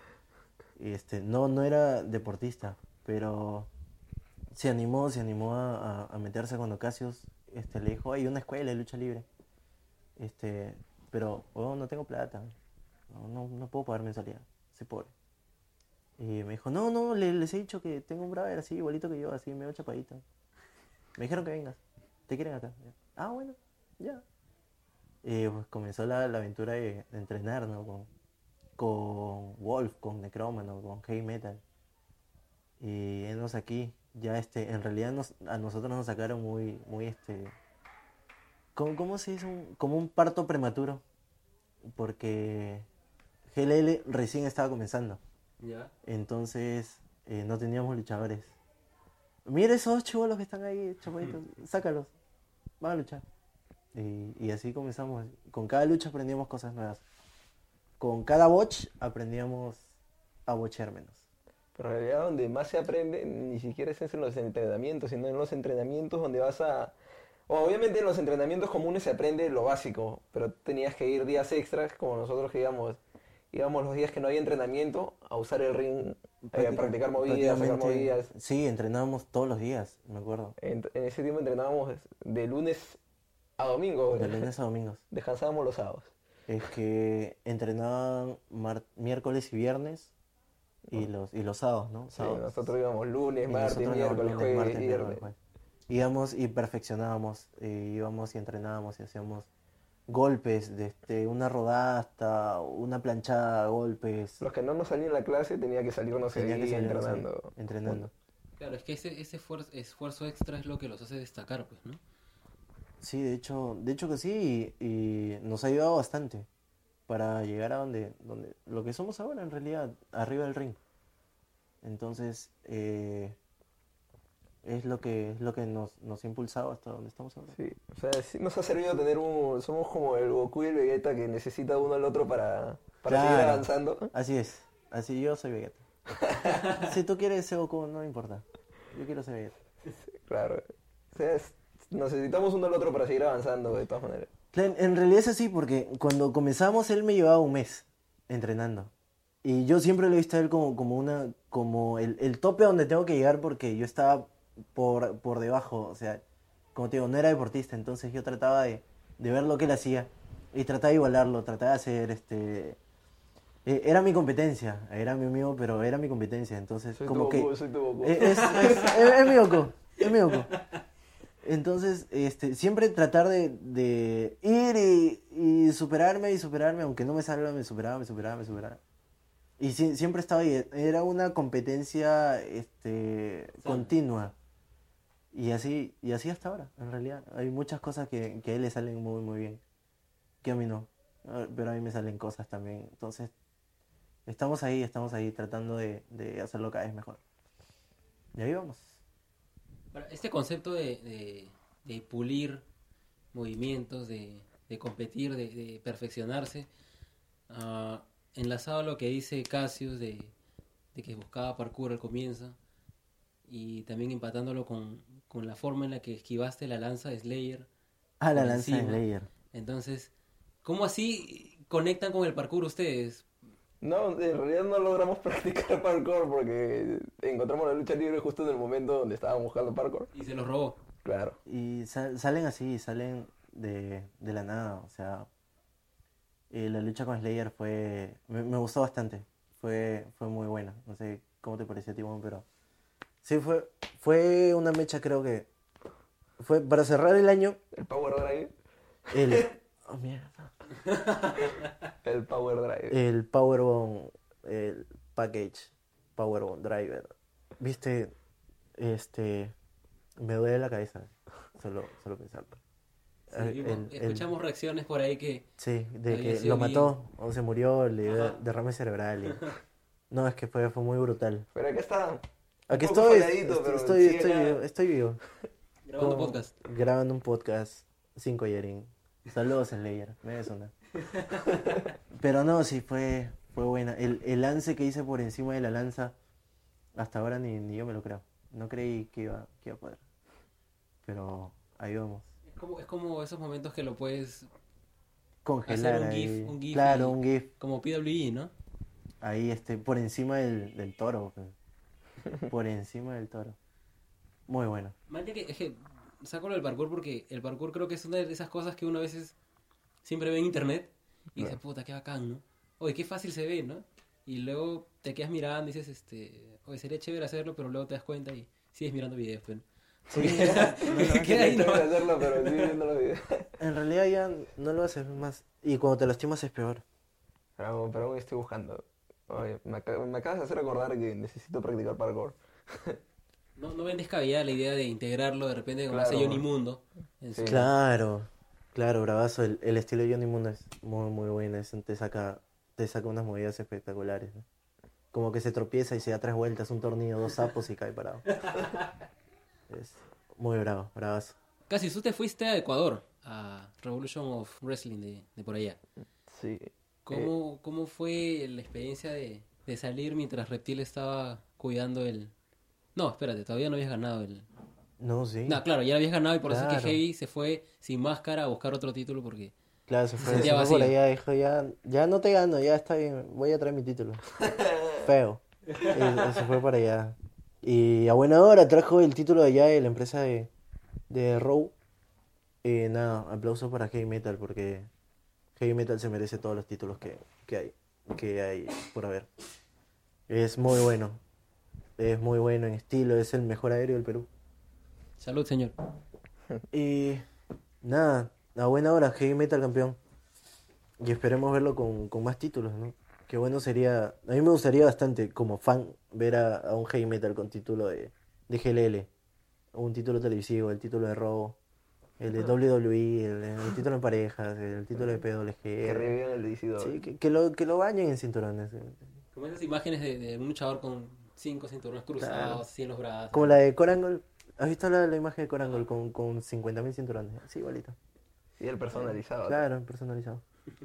Este, no, no era deportista, pero se animó, se animó a, a- a meterse cuando Cassius este, le dijo, hay una escuela de lucha libre. Este, pero, oh, no tengo plata. No, no, no puedo pagar mensualidad. Soy pobre. Y me dijo, no, no, le- les he dicho que tengo un brother así, igualito que yo, así, medio chapadito. Me dijeron que vengas. Te quieren acá. Ah, bueno, ya. Y pues comenzó la, la aventura de, de entrenar, ¿no? Con, con Wolf, con Necromano, con Heavy Metal. Y enos aquí, ya este, en realidad nos, a nosotros nos sacaron muy, muy este... ¿Cómo, cómo se dice? Un- como un parto prematuro. Porque G L L recién estaba comenzando. Ya. Entonces eh, no teníamos luchadores. Mira esos chibolos que están ahí, chapaditos, sácalos, van a luchar. Y, y así comenzamos. Con cada lucha aprendíamos cosas nuevas. Con cada botch aprendíamos a bochear menos. Pero en realidad donde más se aprende ni siquiera es en los entrenamientos, sino en los entrenamientos donde vas a... o obviamente en los entrenamientos comunes se aprende lo básico, pero tenías que ir días extras, como nosotros que íbamos, íbamos los días que no había entrenamiento, a usar el ring, eh, a practicar movidas, sacar Prácticamente, movidas. sí, entrenábamos todos los días, me acuerdo. En, en ese tiempo entrenábamos de lunes a domingo, De lunes a domingos. descansábamos los sábados. Es que entrenaban mar- miércoles y viernes y los, y los sábados, ¿no? Sí, Sábados. nosotros íbamos lunes, Y martes, nosotros íbamos miércoles, lunes, jueves martes, y miércoles, viernes. jueves. íbamos y perfeccionábamos, eh, íbamos y entrenábamos y hacíamos golpes, de este, una rodada hasta una planchada, golpes, Los que no nos salían en la clase tenía que salirnos tenía ahí que salir entrenando. entrenando. Claro, es que ese, ese esfuerzo, esfuerzo extra es lo que los hace destacar, pues, ¿no? Sí, de hecho, de hecho que sí, y, y nos ha ayudado bastante para llegar a donde, donde, lo que somos ahora en realidad, arriba del ring. Entonces, eh, es lo que, es lo que nos, nos ha impulsado hasta donde estamos ahora. Sí, o sea, sí nos ha servido tener un... Somos como el Goku y el Vegeta que necesita uno al otro para, para seguir Claro. avanzando. Así es, así yo soy Vegeta. Si tú quieres ser Goku, no importa, yo quiero ser Vegeta. Claro. O sea, es- necesitamos uno al otro para seguir avanzando, de todas maneras. En, en realidad es así porque cuando comenzamos él me llevaba un mes entrenando. Y yo siempre lo he visto a él como, como una, como el, el tope a donde tengo que llegar porque yo estaba por, por debajo. O sea, como te digo, no era deportista, entonces yo trataba de, de ver lo que él hacía y trataba de igualarlo, trataba de hacer este... eh, Era mi competencia, era mi amigo, pero era mi competencia, entonces Soy como tu que... Goku, soy tu Goku. Es, es, es, es mi Goku, es mi Goku. Entonces, este, siempre tratar de, de ir y, y superarme y superarme, aunque no me salga, me superaba, me superaba, me superaba. Y si- siempre estaba ahí, era una competencia este, continua. Y así, y así hasta ahora, en realidad. Hay muchas cosas que, que a él le salen muy, muy bien, que a mí no. Ah, Pero a mí me salen cosas también. Entonces, estamos ahí, estamos ahí tratando de, de hacerlo cada vez mejor. Y ahí vamos. Ahora, este concepto de, de, de pulir movimientos, de, de competir, de, de perfeccionarse, ah, enlazado a lo que dice Cassius de, de que buscaba parkour al comienzo, y también empatándolo con, con la forma en la que esquivaste la lanza de Slayer. Ah, la por lanza de encima. Slayer. Entonces, ¿cómo así conectan con el parkour ustedes? No, en realidad no logramos practicar parkour porque encontramos la lucha libre justo en el momento donde estábamos buscando parkour. Y se los robó. Claro. Y sal- salen así, salen de, de la nada, o sea, eh, la lucha con Slayer fue, me, me gustó bastante, fue, fue muy buena, no sé cómo te pareció a ti, Juan, pero sí fue, fue una mecha, creo que fue para cerrar el año, El Power Drive. el, oh, mierda, El Power Drive. el Powerbomb, el Package, Powerbomb Driver, viste, este, me duele la cabeza, solo, solo pensarlo. Sí, El- vimos- el- el- escuchamos reacciones por ahí que Sí, de había que sido lo bien. mató o se murió, le dio Ajá. derrame cerebral. y- No, es que fue, fue muy brutal. Pero acá está. Aquí un poco estoy, falladito, estoy, pero estoy, sigue estoy acá. vivo, estoy vivo. grabando Con- podcast. Grabando un podcast sin collarín. Saludos, Slayer, me debes una. Pero no, sí, fue, fue buena. El, el lance que hice por encima de la lanza, hasta ahora ni, ni yo me lo creo. No creí que iba, que iba a poder. Pero ahí vamos. Es como, es como esos momentos que lo puedes, Congelar Hacer un ahí. gif, un gif Claro, y- un GIF. como P W E, ¿no? Ahí, este, por encima del, del toro. pues. Por encima del toro. Muy bueno. Man, ya que, es que saco lo del parkour porque el parkour creo que es una de esas cosas que uno a veces siempre ve en internet y dice, puta, qué bacán, ¿no? Oye, qué fácil se ve, ¿no? Y luego te quedas mirando y dices, este, oye, sería chévere hacerlo, pero luego te das cuenta y sigues mirando videos, pero... Sí, Queda ahí, No ¿no? voy a hacerlo, pero sí viendo los videos. en realidad ya no lo haces más. Y cuando te lastimas es peor. Pero, pero aún estoy buscando. Oye, me, acá- me acabas de hacer acordar que necesito practicar parkour. No, no ven descabellada la idea de integrarlo de repente como Claro. hace Johnny Mundo. En su- Sí. Claro, claro, bravazo. El, el estilo de Johnny Mundo es muy, muy bueno. es- Te saca, te saca unas movidas espectaculares. ¿no? Como que se tropieza y se da tres vueltas, un tornillo, dos sapos y cae parado. Es muy bravo, bravazo. Casi, tú te fuiste a Ecuador, a Revolution of Wrestling de, de por allá. Sí. ¿Cómo, cómo fue la experiencia de, de salir mientras Reptil estaba cuidando el... No, espérate, todavía no habías ganado el... No, sí. No, claro, ya lo habías ganado y por eso es Claro. que Heavy se fue sin máscara a buscar otro título porque... Claro, se se fue, sentía se fue por vacío. allá, dijo, ya, ya no te gano, ya está bien, voy a traer mi título. Feo. Y, y se fue para allá. Y a buena hora trajo el título de allá de la empresa de, de Raw. Y nada, aplauso para Heavy Metal porque Heavy Metal se merece todos los títulos que, que hay, que hay por haber. Es muy bueno. Es muy bueno en estilo, es el mejor aéreo del Perú. Salud, señor. Y nada, a buena hora, Heavy Metal campeón. Y esperemos verlo con, con más títulos, ¿no? Qué bueno sería, a mí me gustaría bastante como fan ver a, a un Heavy Metal con título de, de G L L, un título televisivo, el título de Raw, el de W W E, el, el título en parejas, el título de P W G. Que revivan el D C dos. Sí, que, que lo, que lo bañen en cinturones. Como esas imágenes de, de un luchador con cinco cinturones cruzados, Claro. así en los brazos. Como la de Corangle. ¿Has visto la, la imagen de Corangle con, con cincuenta mil cinturones? Sí, igualito. Y el personalizado. Claro, personalizado.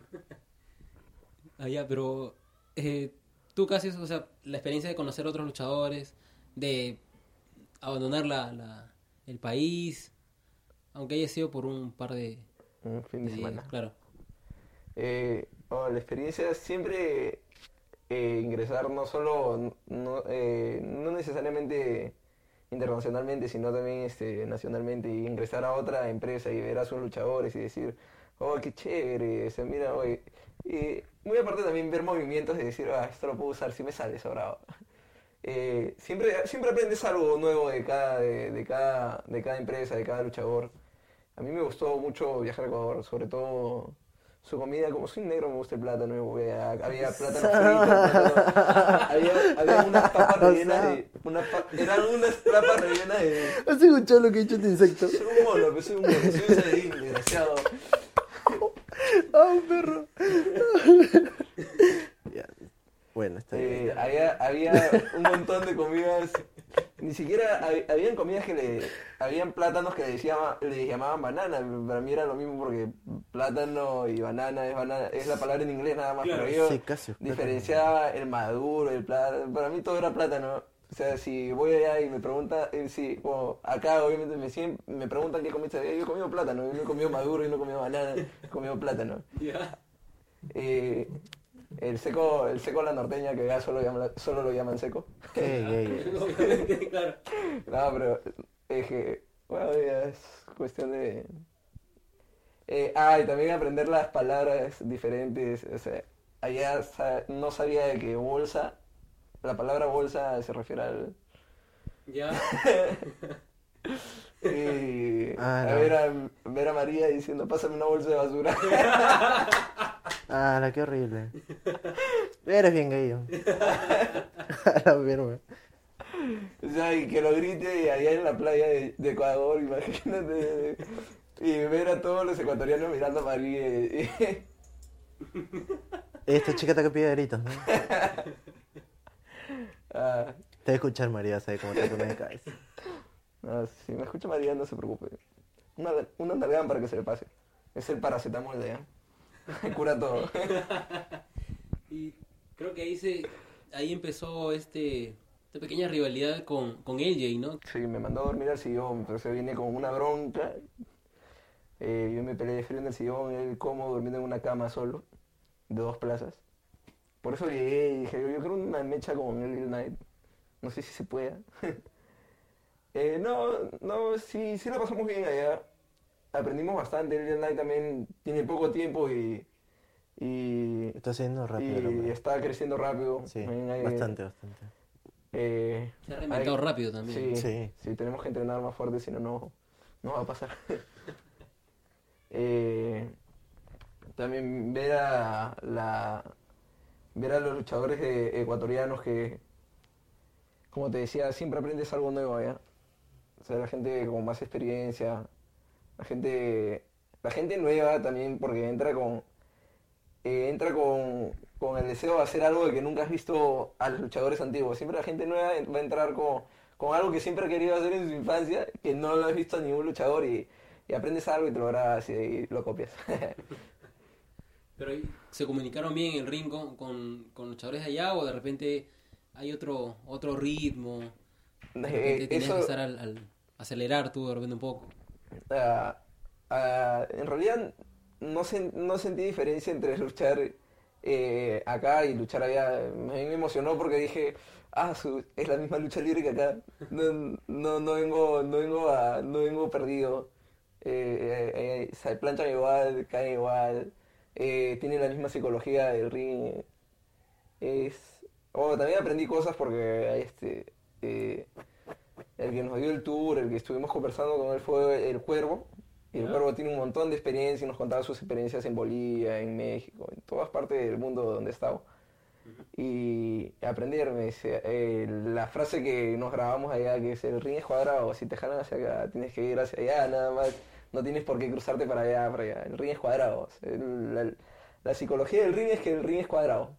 Ah, ya, pero eh, tú casi, o sea, la experiencia de conocer otros luchadores, de abandonar la, la, el país, aunque haya sido por un par de, Un fin de de días, semana. claro. Eh, oh, la experiencia es siempre eh, ingresar no solo, no, eh, no necesariamente internacionalmente, sino también este, nacionalmente, y ingresar a otra empresa y ver a sus luchadores y decir, oh, qué chévere, o sea, mira, oye, y muy aparte también ver movimientos y decir, ah, esto lo puedo usar, si me sale, sobrado. Eh, siempre, siempre aprendes algo nuevo de cada, de, de cada, de cada empresa, de cada luchador. A mí me gustó mucho viajar a Ecuador, sobre todo su comida. Como soy negro me gusta el plátano, y voy a- había plátano frito, plátano- había, había unas papas rellenas de... Una pa- eran unas papas rellenas de... ¿Has escuchado lo que ha dicho este insecto? Soy un mono, pues, soy un mono, soy un saiyajin, desgraciado. ¡Ah, un perro! Ya. Bueno, está bien. Eh, había, había un montón de comidas. Ni siquiera hab- habían comidas que le... Habían plátanos que le, decía- le llamaban banana. Para mí era lo mismo porque plátano y banana es banana, es la palabra en inglés nada más. Claro. Pero yo Sí, casi es plátano. diferenciaba el maduro, el plátano. Para mí todo era plátano. O sea, si voy allá y me preguntan, eh, si, o acá obviamente me, siguen- me preguntan qué comiste, yo he comido plátano, yo no he comido maduro, yo no he comido banana, he comido plátano. Ya. Eh, el seco, el seco a la norteña, que ya solo, llama- solo lo llaman seco. Qué gay. Obviamente, claro. No, pero es que, bueno, ya es cuestión de... Eh, ah, y también aprender las palabras diferentes. O sea, allá sa- no sabía de que bolsa, la palabra bolsa se refiere al... Ya. Y Ah, a no. ver a, ver a María diciendo, pásame una bolsa de basura. Ah, la qué horrible. Eres bien gay. ¿no? A la verga. O sea, y que lo grite allá en la playa de, de Ecuador, imagínate. Y ver a todos los ecuatorianos mirando a María. y- Esta chica está que pide gritos, ¿no? ah, Te va a escuchar María, sabe cómo te pones de cabeza. no, si me escucha María, no se preocupe. Una, una nalgada para que se le pase. Es el paracetamol de allá. Cura todo. Y creo que ahí se ahí empezó este esta pequeña rivalidad con, con L J, ¿no? Sí, me mandó a dormir al sillón, entonces viene con una bronca. Eh, yo me peleé de frío en el sillón, él cómodo durmiendo en una cama solo, de dos plazas. Por eso llegué y dije, yo quiero una mecha con el Knight. No sé si se pueda. Eh, no, no, sí, sí la pasamos bien allá. Aprendimos bastante, el Knight también tiene poco tiempo y, y, Está haciendo rápido el y hombre. está creciendo rápido. Sí, También hay- bastante, bastante. eh, Se ha reinventado hay- rápido también. Sí, Sí. sí, tenemos que entrenar más fuerte, si no, no no va a pasar. Eh, también ver a la ver a los luchadores de- ecuatorianos que, como te decía, siempre aprendes algo nuevo allá. O sea, la gente con más experiencia, la gente la gente nueva también, porque entra con eh, entra con, con el deseo de hacer algo de que nunca has visto a los luchadores antiguos. Siempre la gente nueva va a entrar con, con algo que siempre ha querido hacer en su infancia, que no lo has visto a ningún luchador, y, y aprendes algo y te lo grabas y, y lo copias. Pero ahí se comunicaron bien en el ring con, con, con luchadores de allá, o de repente hay otro otro ritmo. De repente Eh, tenías eso- que estar al, al acelerar tú de repente un poco. Ah, ah, en realidad no, sen- no sentí diferencia entre luchar eh, acá y luchar allá. A mí me emocionó porque dije, ah, su- es la misma lucha libre que acá. No, no, no vengo, no vengo a, no vengo perdido. Eh, eh, eh, se planchan igual, caen igual, eh, tienen la misma psicología del ring. Es, oh, también aprendí cosas porque este, eh, el que nos dio el tour, el que estuvimos conversando con él fue el Cuervo. Y el Ya. Cuervo tiene un montón de experiencia y nos contaba sus experiencias en Bolivia, en México, en todas partes del mundo donde estaba. Y aprender, me decía, eh, la frase que nos grabamos allá, que es el ring es cuadrado, si te jalan hacia acá, tienes que ir hacia allá, nada más, no tienes por qué cruzarte para allá, para allá, el ring es cuadrado. O sea, el- la, la psicología del ring es que el ring es cuadrado.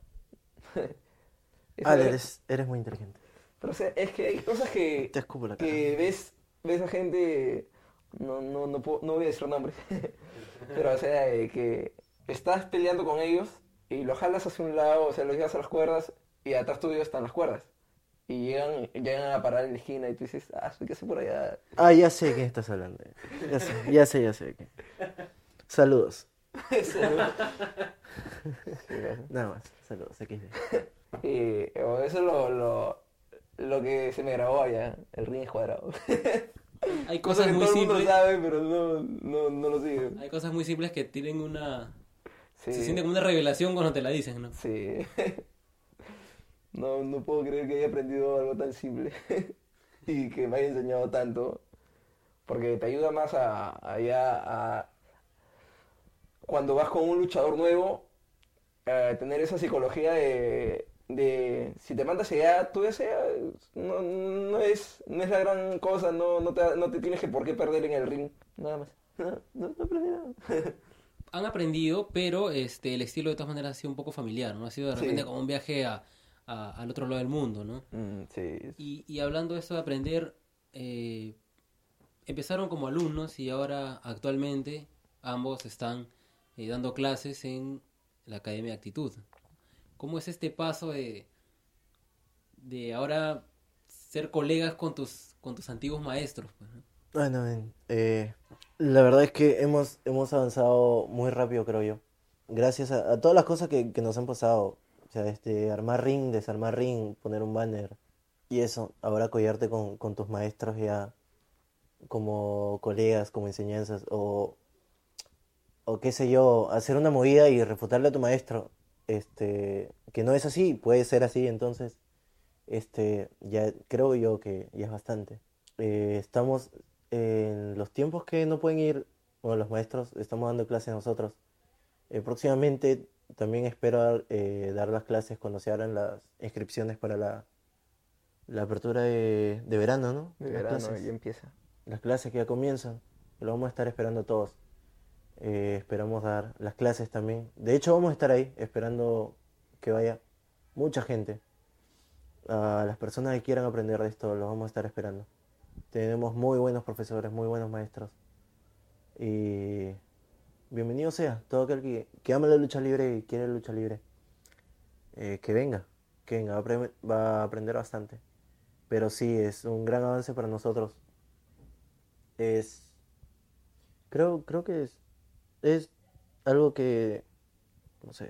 Eso Ale, es- eres, eres muy inteligente. pero o sea, es que hay cosas que, Te escupo la cara. que ves, ves a gente, no, no, no, puedo- no voy a decir nombres, pero o sea, eh, que estás peleando con ellos y los jalas hacia un lado, o sea, los llevas a las cuerdas y atrás tuyo están las cuerdas. Y llegan, llegan a parar en la esquina y tú dices, ah, ¿qué hace por allá? Ah, ya sé de quién estás hablando. Ya sé, ya sé, ya sé de quién. Saludos. Eso, ¿no? Sí, Nada más, saludos. X D. y, o eso es lo, lo, lo que se me grabó allá, el ring es cuadrado. Hay Cosa cosas que muy todo el mundo simples. sabe, pero no, no, no lo sigue. Hay cosas muy simples que tienen una... Sí. Se siente como una revelación cuando te la dicen, ¿no? Sí. No, no puedo creer que haya aprendido algo tan simple y que me haya enseñado tanto, porque te ayuda más a, a ya a cuando vas con un luchador nuevo, a tener esa psicología de, de si te mandas allá, tú ya sea, no, no es, no es la gran cosa, no, no te, no te tienes que por qué perder en el ring, nada más. No, no, no aprendí nada. Han aprendido, pero este el estilo de todas maneras ha sido un poco familiar, ¿no? Ha sido de repente Sí. como un viaje a, a- al otro lado del mundo, ¿no? Mm, sí. Y, y hablando de esto de aprender, eh, empezaron como alumnos y ahora actualmente ambos están eh, dando clases en la Academia de Actitud. ¿Cómo es este paso de, de ahora ser colegas con tus, con tus antiguos maestros, pues, ¿no? Bueno, men, eh, la verdad es que hemos, hemos avanzado muy rápido, creo yo. Gracias a, a todas las cosas que, que nos han pasado. O sea, este, armar ring, desarmar ring, poner un banner. Y eso, ahora collarte con, con tus maestros ya como colegas, como enseñanzas. O, o qué sé yo, hacer una movida y refutarle a tu maestro. Este, que no es así, puede ser así, entonces, este, ya creo yo que ya es bastante. Eh, estamos en los tiempos que no pueden ir, bueno, los maestros, estamos dando clases nosotros. Eh, próximamente también espero eh, dar las clases cuando se abran las inscripciones para la, la apertura de, de verano, ¿no? De Las verano clases, ya empieza. las clases que ya comienzan, lo vamos a estar esperando todos. Eh, esperamos dar las clases también. De hecho, vamos a estar ahí esperando que vaya mucha gente. A las personas que quieran aprender de esto, los vamos a estar esperando. Tenemos muy buenos profesores, muy buenos maestros. Y bienvenido sea todo aquel que, que ama la lucha libre y quiere lucha libre. Eh, que venga, que venga, va a, apre- va a aprender bastante. Pero sí, es un gran avance para nosotros. Es, creo, creo que es, es algo que, no sé,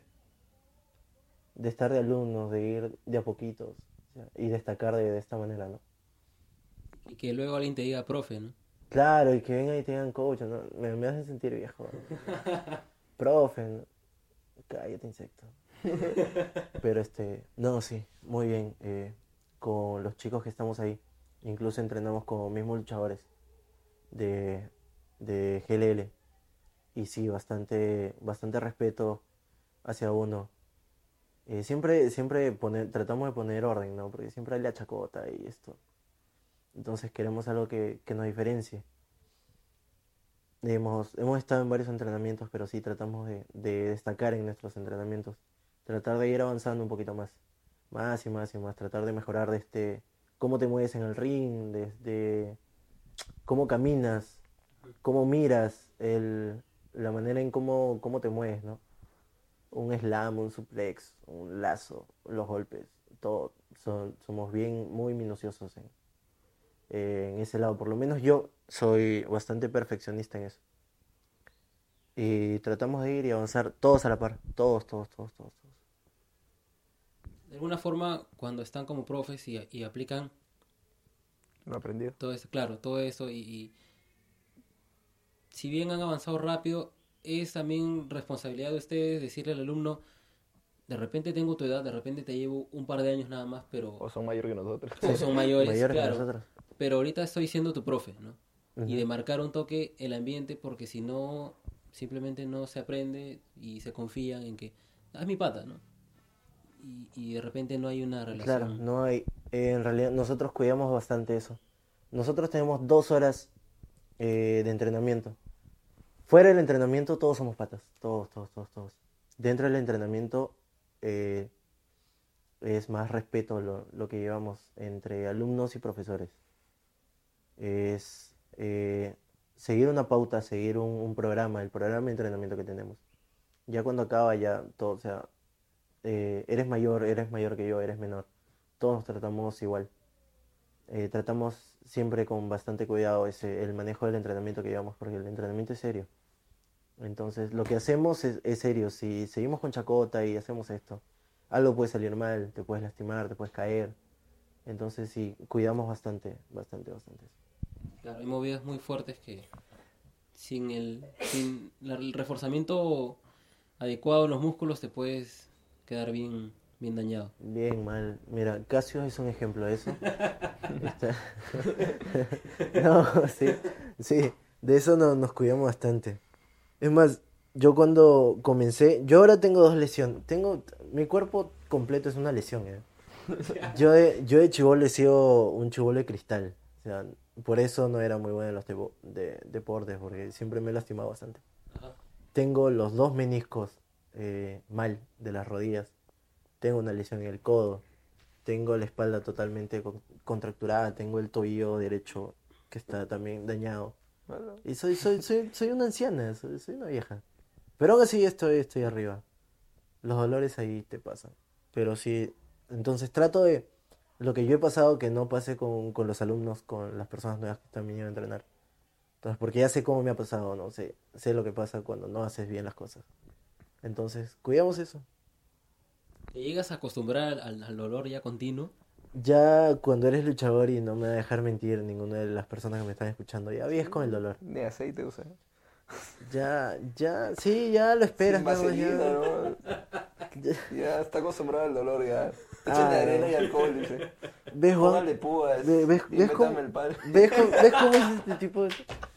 de estar de alumnos, de ir de a poquitos, o sea, y destacar de, de esta manera, ¿no? Y que luego alguien te diga profe, ¿no? Claro, y que vengan y te digan coach, ¿no? Me, me hacen sentir viejo. Profe, ¿no? Cállate, insecto. Pero este, no, sí, muy bien. eh, con los chicos que estamos ahí, incluso entrenamos con mismos luchadores de, de G L L. Y sí, bastante, bastante respeto hacia uno. Eh, siempre, siempre poner, tratamos de poner orden, ¿no? Porque siempre hay la chacota y esto. Entonces queremos algo que, que nos diferencie. Hemos, hemos estado en varios entrenamientos, pero sí tratamos de, de destacar en nuestros entrenamientos. Tratar de ir avanzando un poquito más. Más y más y más. Tratar de mejorar de este, cómo te mueves en el ring, desde cómo caminas, cómo miras, el, la manera en cómo, cómo te mueves, ¿no? Un slam, un suplex, un lazo, los golpes, todo. Son, somos bien, muy minuciosos en, eh, en ese lado. Por lo menos yo soy bastante perfeccionista en eso. Y tratamos de ir y avanzar todos a la par. Todos, todos, todos, todos. todos. De alguna forma, cuando están como profes y, y aplican Lo aprendió. todo eso, claro, todo eso y, y si bien han avanzado rápido, es también responsabilidad de ustedes decirle al alumno, de repente tengo tu edad, de repente te llevo un par de años nada más, pero O son mayores que nosotros. o son mayores, Mayores que claro. nosotros. pero ahorita estoy siendo tu profe, ¿no? Ujú. Y de marcar un toque el ambiente, porque si no, simplemente no se aprende y se confía en que, ah, es mi pata, ¿no? Y, y de repente no hay una Claro, relación. no hay. Eh, en realidad, nosotros cuidamos bastante eso. Nosotros tenemos dos horas eh, de entrenamiento. Fuera del entrenamiento, todos somos patas. Todos, todos, todos, todos. Dentro del entrenamiento, eh, es más respeto lo, lo que llevamos entre alumnos y profesores. Es eh, seguir una pauta, seguir un, un programa, el programa de entrenamiento que tenemos. Ya cuando acaba, ya todo, o sea, eh, eres mayor, eres mayor que yo, eres menor. Todos nos tratamos igual. Eh, tratamos siempre con bastante cuidado ese, el manejo del entrenamiento que llevamos, porque el entrenamiento es serio. Entonces, lo que hacemos es, es serio. Si seguimos con chacota y hacemos esto, algo puede salir mal, te puedes lastimar, te puedes caer. Entonces, sí, cuidamos bastante, bastante, bastante. Claro, hay movidas muy fuertes que sin el, sin la- el reforzamiento adecuado de los músculos te puedes quedar bien, bien dañado. Bien, mal. Mira, Casio es un ejemplo de eso. Está- No, sí, sí, de eso no- nos cuidamos bastante. Es más, yo cuando comencé, yo ahora tengo dos lesiones. Tengo, mi cuerpo completo es una lesión, ¿eh? Yo de, yo de chibolo he sido un chibolo de cristal. O sea, por eso no era muy bueno en los depo- de- deportes, porque siempre me he lastimado bastante. Ajá. Tengo los dos meniscos eh, mal de las rodillas. Tengo una lesión en el codo. Tengo la espalda totalmente con- contracturada. Tengo el tobillo derecho que está también dañado. Bueno, Y soy, soy, soy, soy una anciana, soy, soy una vieja. Pero aún así estoy, estoy arriba. Los dolores ahí te pasan. Pero sí, entonces trato de lo que yo he pasado que no pase con, con los alumnos, con las personas nuevas que están viniendo a entrenar. Entonces, porque ya sé cómo me ha pasado, ¿no? Sé, sé lo que pasa cuando no haces bien las cosas. Entonces, cuidamos eso. Te llegas a acostumbrar al, al dolor ya continuo. Ya cuando eres luchador y no me va a dejar mentir ninguna de las personas que me están escuchando, ya vives con el dolor. ni aceite usa. Ya, ya, sí, ya lo esperas, Sin nada más, vaselina, ya. ¿no? Ya. Ya está acostumbrado al dolor, ya. Ah, Échenle arena no. y alcohol, dice. ¿Ves, Juan? Póngale púas Ve- ¿Ves, y ves métame cómo, el palo. ves, cómo, ves cómo es este tipo de...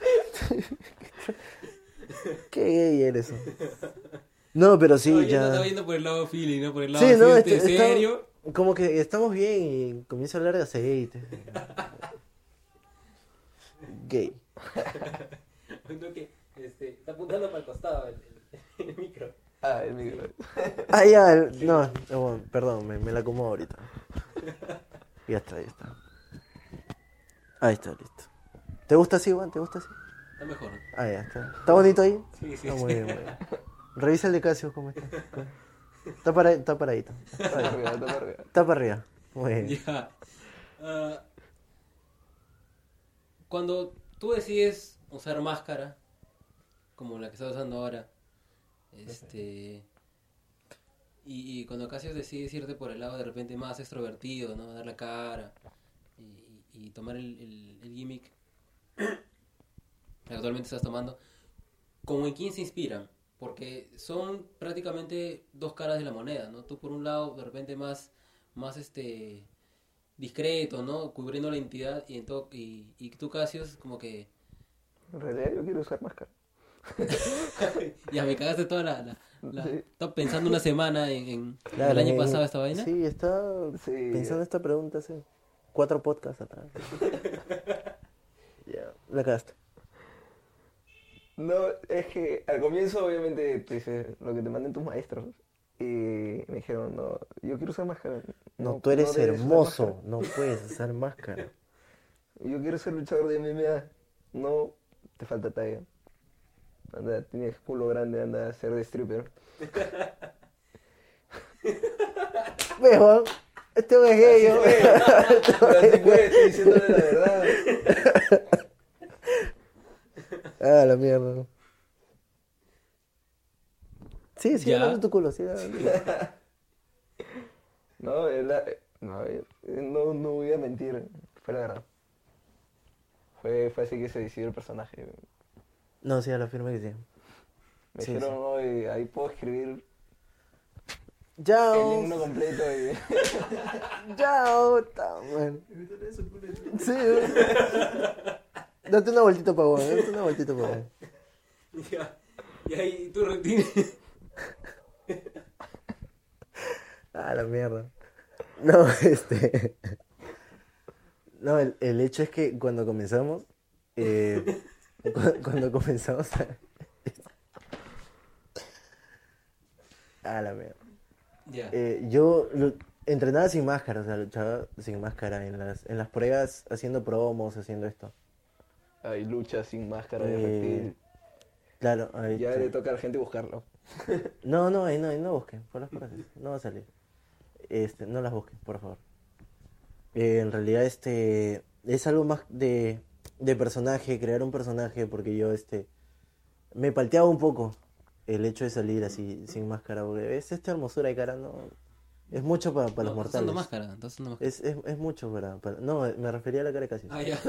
Qué gay eres. No, pero sí, No, yo ya... no estaba viendo por el lado feeling, no por el lado Sí, así, no, este, este- está- serio. como que estamos bien y comienza a hablar de aceite. Gay. No, que, este, está apuntando para el costado el, el- el micro. Ah, el micro. Ah, ya, el- no, eh, bueno, perdón, me, me la acomodo ahorita. Ya está, ya está. Ahí está, listo. ¿Te gusta así, Juan? ¿Te gusta así? Está mejor. Ah, ya está. ¿Está bonito ahí? Sí, sí, Ah, sí. muy bien, muy bien. Revisa el de Casio, ¿cómo está? Está, para, está paradito. Está para arriba, está para arriba. Está para arriba. Muy bien. Ya. Ah, cuando tú decides usar máscara, como la que estás usando ahora, este, y, y cuando Casios decides irte por el lado de repente más extrovertido, ¿no? Dar la cara y, y- y tomar el, el- el gimmick que actualmente estás tomando, ¿cómo en quién se inspiran? Porque son prácticamente dos caras de la moneda, ¿no? Tú por un lado de repente más, más este discreto, ¿no? Cubriendo la identidad y, en todo, y, y tú Casios como que En realidad yo quiero usar máscara. ya me cagaste toda la, la, la- Sí. estaba pensando una semana en, en Claro, el año en- pasado esta vaina. Sí, estaba Sí. pensando esta pregunta hace cuatro podcasts atrás. Ya, la cagaste. No, es que al comienzo obviamente te dice lo que te manden tus maestros. Y me dijeron, no, yo quiero usar máscara. No, tú eres debes usar hermoso, máscara. no puedes usar máscara. Yo quiero ser luchador de M M A. No, te falta talla. Anda, tienes culo grande, anda a ser de stripper. Ve, Juan, este güey es gay, yo. Pero así fue, estoy diciéndole la verdad. Ah, la mierda. Sí, sí, Ya. hablando tu culo, sí. hablando. No, es la- no, eh, no, no voy a mentir, fue la verdad. Fue, fue así que se decidió el personaje. No, sí, a la firma que sí. Me Sí, dijeron, sí. no, eh, ahí puedo escribir El Chao. himno completo y... Chao. Está bueno. Sí. Date una vueltita para vos, date una vueltita para vos. Ya. Y ahí tú retienes. Ah, la mierda. No, este... No, el, el hecho es que cuando comenzamos... Eh, cu- cuando comenzamos a... Ah, la mierda. Ya. Eh, yo lu- entrenaba sin máscara, o sea, luchaba sin máscara en las, en las pruebas, haciendo promos, haciendo esto. Hay lucha sin máscara de Eh, reptil. Claro, ahí Ya está. le toca a la gente buscarlo. No, no, ahí no, ahí no busquen, por las frases, no va a salir. Este, no las busquen, por favor. Eh, en realidad, este, es algo más de, de personaje, crear un personaje, porque yo, este, me palteaba un poco el hecho de salir así, sin máscara, porque ves, esta hermosura de cara, no, es mucho para, para No, los estás usando mortales. máscara, estás usando máscara. Es, es, es mucho para, para- no, me refería a la cara de Cassius. Ah, ya.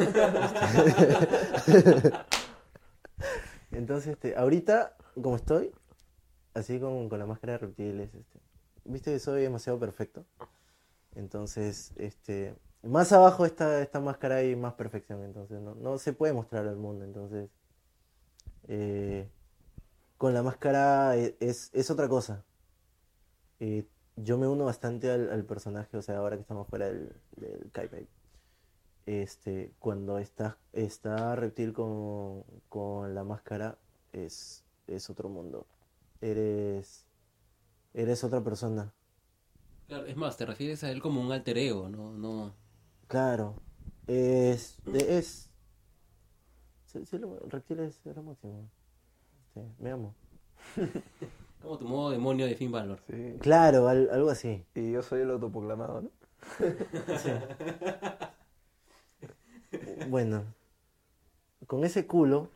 Entonces, este, ahorita, como estoy, así con, con la máscara de reptiles, este, viste que soy demasiado perfecto. Entonces, este, más abajo está esta máscara hay más perfección, entonces no, no se puede mostrar al mundo. Entonces, eh, con la máscara e- es, es otra cosa. Eh, yo me uno bastante al, al personaje, o sea, ahora que estamos fuera del, del Kaipai. Este, cuando está, está Reptil con, con la máscara, es, es otro mundo. Eres, eres otra persona. Claro, es más, te refieres a él como un alter ego, no, no. Claro. Es, de- es, sí, sí, lo- Reptil es lo máximo. Este, me amo. Como tu modo demonio de Finn Balor. Sí. Claro, al- algo así. Y yo soy el autoproclamado, ¿no? Bueno, con ese culo.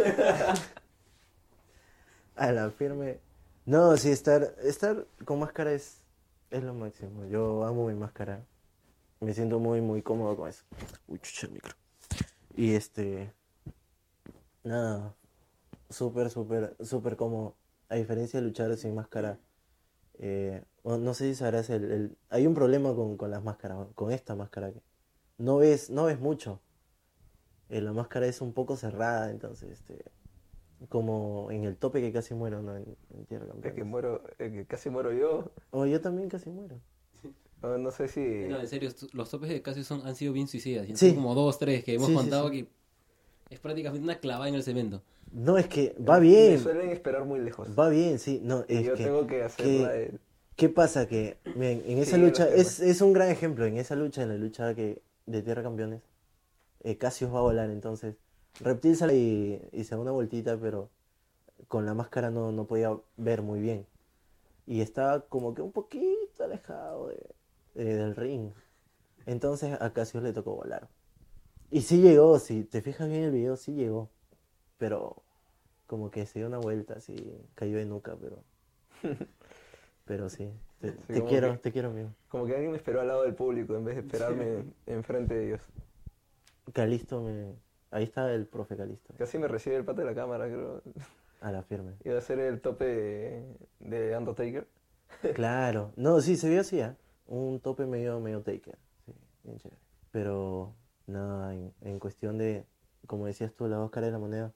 A la firme. No, sí, estar, estar con máscara es, es lo máximo. Yo amo mi máscara. Me siento muy, muy cómodo con eso. Uy, chucha el micro. Y este. Nada. Súper, súper, súper cómodo. A diferencia de luchar sin máscara. Eh, bueno, no sé si sabrás el, el- hay un problema con, con las máscaras, con esta máscara que no ves, no ves mucho. Eh, la máscara es un poco cerrada, entonces, este, como en el tope que casi muero, ¿no? En, en Tierra Es que Campeones. muero, es que casi muero yo. Oh, yo también casi muero. No, no sé si... No, en serio, estu- los topes de Casio son, han sido bien suicidas. Y han Sí. sido como dos, tres que hemos Sí, sí, contado sí. que es prácticamente una clavada en el cemento. No, es que va Me bien, suelen esperar muy lejos. va bien, sí. No, Y es yo que, tengo que hacer que- la de... ¿qué pasa? Que miren, en esa Sí, lucha, los es, es un gran ejemplo, en esa lucha, en la lucha que de Tierra Campeones, eh, Cassius va a volar, entonces, Reptil sale y, y se da una vueltita, pero con la máscara no, no podía ver muy bien. Y estaba como que un poquito alejado de, eh, del ring. Entonces a Cassius le tocó volar. Y sí llegó, si te fijas bien el video, sí llegó. Pero como que se dio una vuelta, así cayó de nuca, pero... Pero sí, te, Sí, te como quiero, que- te quiero, amigo. Como que alguien me esperó al lado del público en vez de esperarme enfrente de ellos. Calisto me... Ahí está el profe Calisto. Casi me recibe el pato de la cámara, creo. A la firme. Iba a ser el tope de, de Undertaker. Claro. No, sí, se vio así, ¿ah? Un tope medio, medio taker. Sí, bien chévere. Pero, nada, en, en cuestión de, como decías tú, las dos caras de la moneda.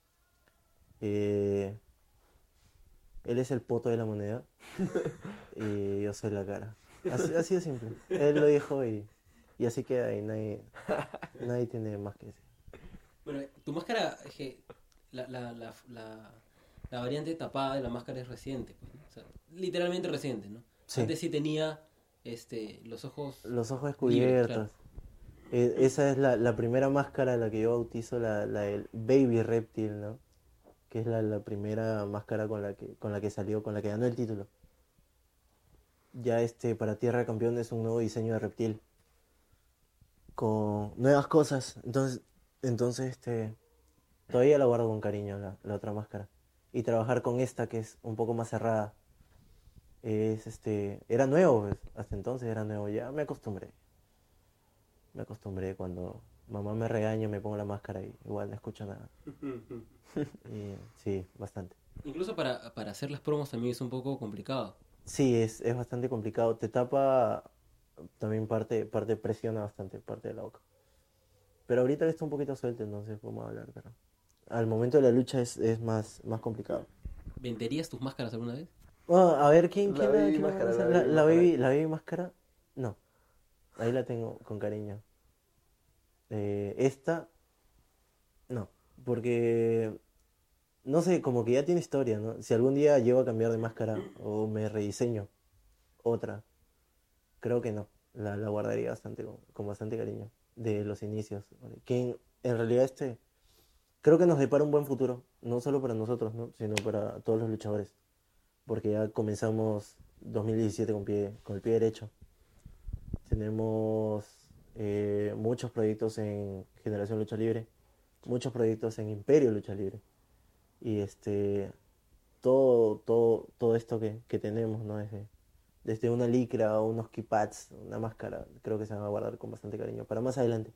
eh, él es el poto de la moneda y yo soy la cara. Así, así de simple. Él lo dijo y, y así queda y nadie, nadie tiene más que decir. Bueno, tu máscara, es que la, la, la, la, la variante tapada de la máscara es reciente, pues, ¿no? O sea, literalmente reciente, ¿no? Sí. Antes sí tenía este, los ojos... Los ojos libres, descubiertos. Eh, esa es la, la primera máscara, la que yo bautizo, la, la del Baby Reptil, ¿no? Que es la, la primera máscara con la que con la que salió, con la que ganó el título. Ya este para Tierra de Campeones es un nuevo diseño de Reptil con nuevas cosas. Entonces, entonces este todavía la guardo con cariño la, la otra máscara. Y trabajar con esta que es un poco más cerrada. Es este era nuevo, pues, hasta entonces era nuevo, ya me acostumbré. Me acostumbré cuando mamá me regaña, me pongo la máscara y igual no escucho nada. Y, sí, bastante. Incluso para, para hacer las promos también es un poco complicado. Sí, es, es bastante complicado. Te tapa también parte, parte presiona bastante, parte de la boca. Pero ahorita está un poquito suelto, entonces podemos hablar, pero al momento de la lucha es, es más, más complicado. ¿Venderías tus máscaras alguna vez? Bueno, a ver, ¿quién, La quién la, baby quién la máscara, conoce? la La, baby la máscara. baby, la baby máscara, no. Ahí la tengo con cariño. Eh, esta, no. Porque, no sé, como que ya tiene historia, ¿no? Si algún día llego a cambiar de máscara o me rediseño otra, creo que no. La, la guardaría bastante con, con bastante cariño de los inicios. Que en, en realidad este creo que nos depara un buen futuro, no solo para nosotros, ¿no? Sino para todos los luchadores. Porque ya comenzamos dos mil diecisiete con, pie, con el pie derecho. Tenemos eh, muchos proyectos en Generación Lucha Libre, muchos proyectos en Imperio Lucha Libre. Y este todo, todo, todo esto que, que tenemos, ¿no? Desde, desde una licra, unos keypads, una máscara, creo que se van a guardar con bastante cariño. Para más adelante,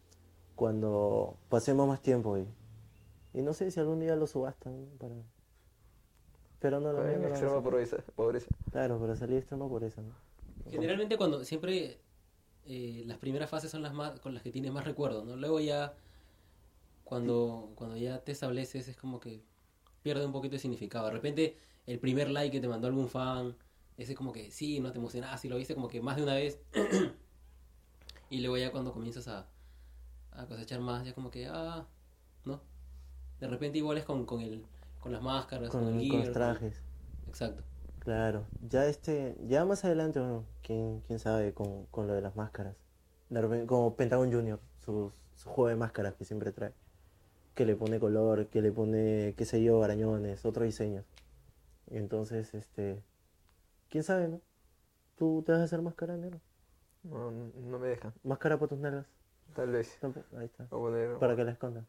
cuando pasemos más tiempo y, y no sé si algún día lo subastan, ¿no? Para... Pero no lo Con no lo van a extrema hacer. pobreza, pobreza. Claro, para salir extremo por eso, ¿no? Generalmente cuando siempre eh, las primeras fases son las más con las que tienes más recuerdos, ¿no? Luego ya cuando cuando ya te estableces es como que pierde un poquito de significado. De repente el primer like que te mandó algún fan, ese como que sí, no te emocionas, y lo viste como que más de una vez y luego ya cuando comienzas a, a cosechar más ya como que ah, ¿no? De repente igual es con, con el con las máscaras, con, Con, el con gear, los trajes. con- exacto. Claro, ya este, ya más adelante, bueno, quién, quién sabe con, con lo de las máscaras. De repente, como Pentagon Junior, sus- su juego de máscaras que siempre trae. Que le pone color, que le pone, qué sé yo, arañones, otros diseños. Y entonces, este, quién sabe, ¿no? ¿Tú te vas a hacer máscara, negro? No, no, no me dejan. Máscara para tus nalgas. Tal vez. Tampoco, ahí está. Voy a poner... Para que la escondan.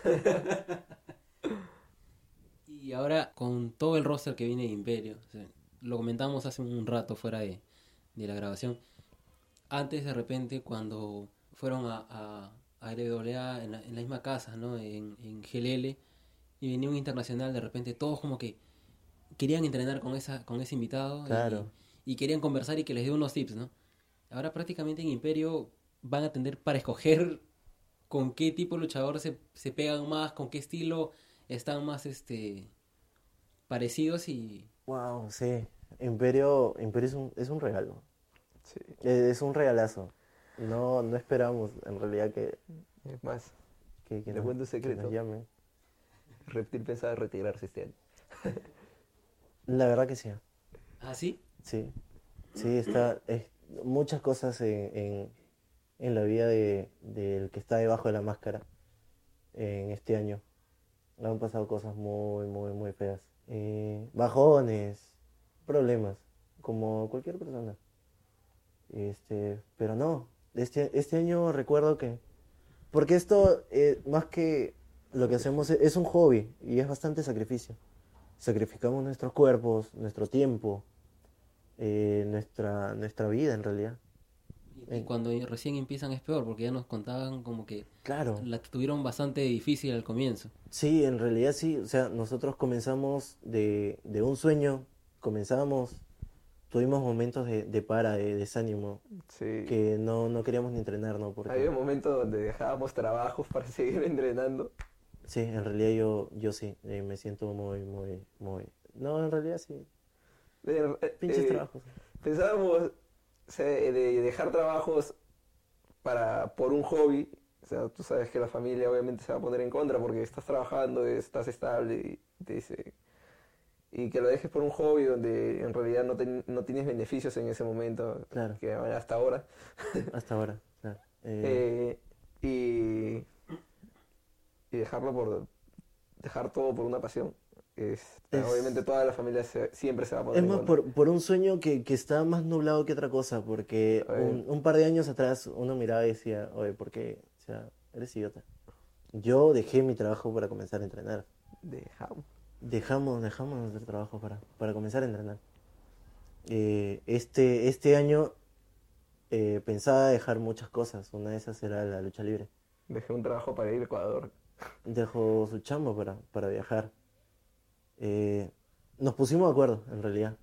Y ahora con todo el roster que viene de Imperio, o sea, lo comentamos hace un rato fuera de, de la grabación. Antes de repente cuando fueron a, a, a R W A en la, en la misma casa, ¿no? En, en G L L, y venía un internacional, de repente todos como que querían entrenar con esa con ese invitado y- Claro. y, querían conversar y que les dé unos tips, ¿no? Ahora prácticamente en Imperio van a tener para escoger con qué tipo de luchador se, se pegan más, con qué estilo están más este parecidos y Wow, sí. Imperio, Imperio es un, es un regalo. Sí. Eh, Es un regalazo. No, no esperamos en realidad que, Es más, que, que ¿le nos, cuento un que secreto? nos llamen. Reptil pensaba retirarse este año. La verdad que sí. ¿ah, sí? Sí. Sí, está. Es, muchas cosas en, en, en la vida de, del que está debajo de la máscara en este año. Le han pasado cosas muy, muy, muy feas. Eh, bajones, problemas, como cualquier persona. Este, pero no, este, este año recuerdo que... Porque esto, eh, más que lo que hacemos, es, es un hobby y es bastante sacrificio. Sacrificamos nuestros cuerpos, nuestro tiempo, eh, nuestra, nuestra vida en realidad. Y, y cuando recién empiezan es peor porque ya nos contaban como que Claro. la tuvieron bastante difícil al comienzo. Sí, en realidad sí. O sea, nosotros comenzamos de, de un sueño, comenzamos, tuvimos momentos de, de para, de desánimo, Sí. que no, no queríamos ni entrenar, ¿no? Porque, Había momentos donde dejábamos trabajos para seguir entrenando. sí, en realidad yo, yo sí, eh, me siento muy, muy, muy... No, en realidad sí, De- eh, pinches eh, trabajos. Pensábamos o sea, de dejar trabajos para por un hobby. O sea, tú sabes que la familia obviamente se va a poner en contra porque estás trabajando, estás estable y te dice... Y que lo dejes por un hobby donde en realidad no, ten- no tienes beneficios en ese momento, Claro. que hasta ahora. Hasta ahora, claro. Eh, Eh, y, y dejarlo por... Dejar todo por una pasión. Es, Es- Obviamente toda la familia se- siempre se va a poner es en más contra. por, por un sueño que, que está más nublado que otra cosa, porque A ver. un, un par de años atrás uno miraba y decía, oye, ¿por qué? O sea, eres idiota. Yo dejé mi trabajo para comenzar a entrenar. Dejamos. Dejamos, dejamos nuestro trabajo para, para comenzar a entrenar. Eh, este, este año eh, pensaba dejar muchas cosas. Una de esas era la lucha libre. Dejé un trabajo para ir a Ecuador. Dejó su chamba para, para viajar. Eh, nos pusimos de acuerdo, en realidad.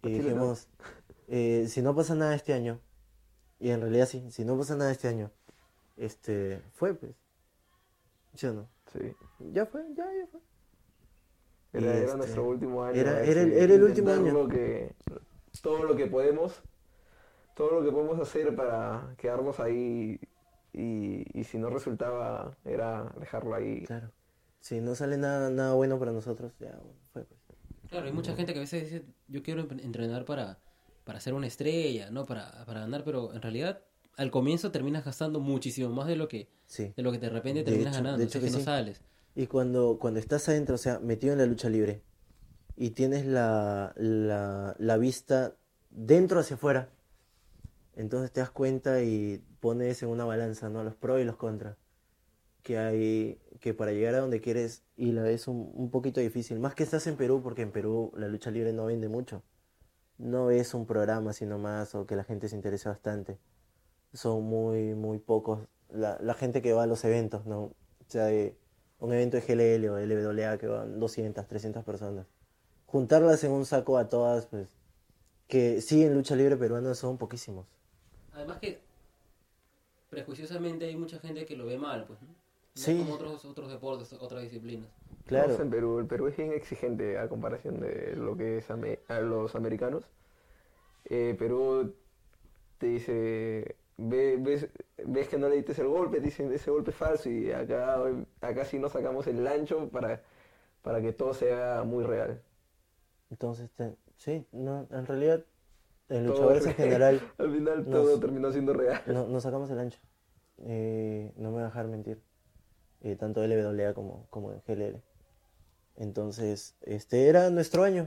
Y Chile dijimos, eh, si no pasa nada este año, y en realidad sí, si no pasa nada este año, este, fue pues, ¿sí o no? Sí. Ya fue, ya, ya fue. Era, Y, era este, nuestro último año. era- a ver era el- si era el último intentar año. lo que, todo lo que podemos, todo lo que podemos hacer para quedarnos ahí y, y si no resultaba era dejarlo ahí. Claro. Si no sale nada, nada bueno para nosotros, ya fue pues. Claro, hay mucha gente que a veces dice, yo quiero em- entrenar para, para ser una estrella, ¿no? Para, para ganar, pero en realidad al comienzo terminas gastando muchísimo más de lo que, Sí. de lo que de repente De terminas hecho- de ganando, hecho si es que que no sí. sales. Y cuando, cuando estás adentro, o sea, metido en la lucha libre, y tienes la, la, la vista dentro hacia afuera, entonces te das cuenta y pones en una balanza, ¿no? Los pros y los contras. Que hay, que para llegar a donde quieres, y la ves un, un poquito difícil. Más que estás en Perú, porque en Perú la lucha libre no vende mucho. No es un programa, sino más, o que la gente se interesa bastante. Son muy, muy pocos la, la gente que va a los eventos, ¿no? O sea, de un evento de G L L o L W A que van doscientas, trescientas personas. Juntarlas en un saco a todas, pues, que sí en lucha libre peruana son poquísimos. Además que prejuiciosamente hay mucha gente que lo ve mal, pues, ¿no? No Sí. como otros, otros deportes, otras disciplinas. Claro. Vamos en Perú. El Perú es bien exigente a comparación de lo que es ame- a los americanos. Eh, Perú te dice, ve- ves, ves que no le diste el golpe, te dicen ese golpe es falso y acá, acá sí nos sacamos el ancho para, para que todo sea muy real. Entonces, te- sí, no, en realidad, en Todo luchadores es en real. general, Al final nos- todo terminó siendo real. no, nos sacamos el ancho. Eh, no me voy a dejar mentir. Eh, tanto L W A como, como en G L L. Entonces, este era nuestro año.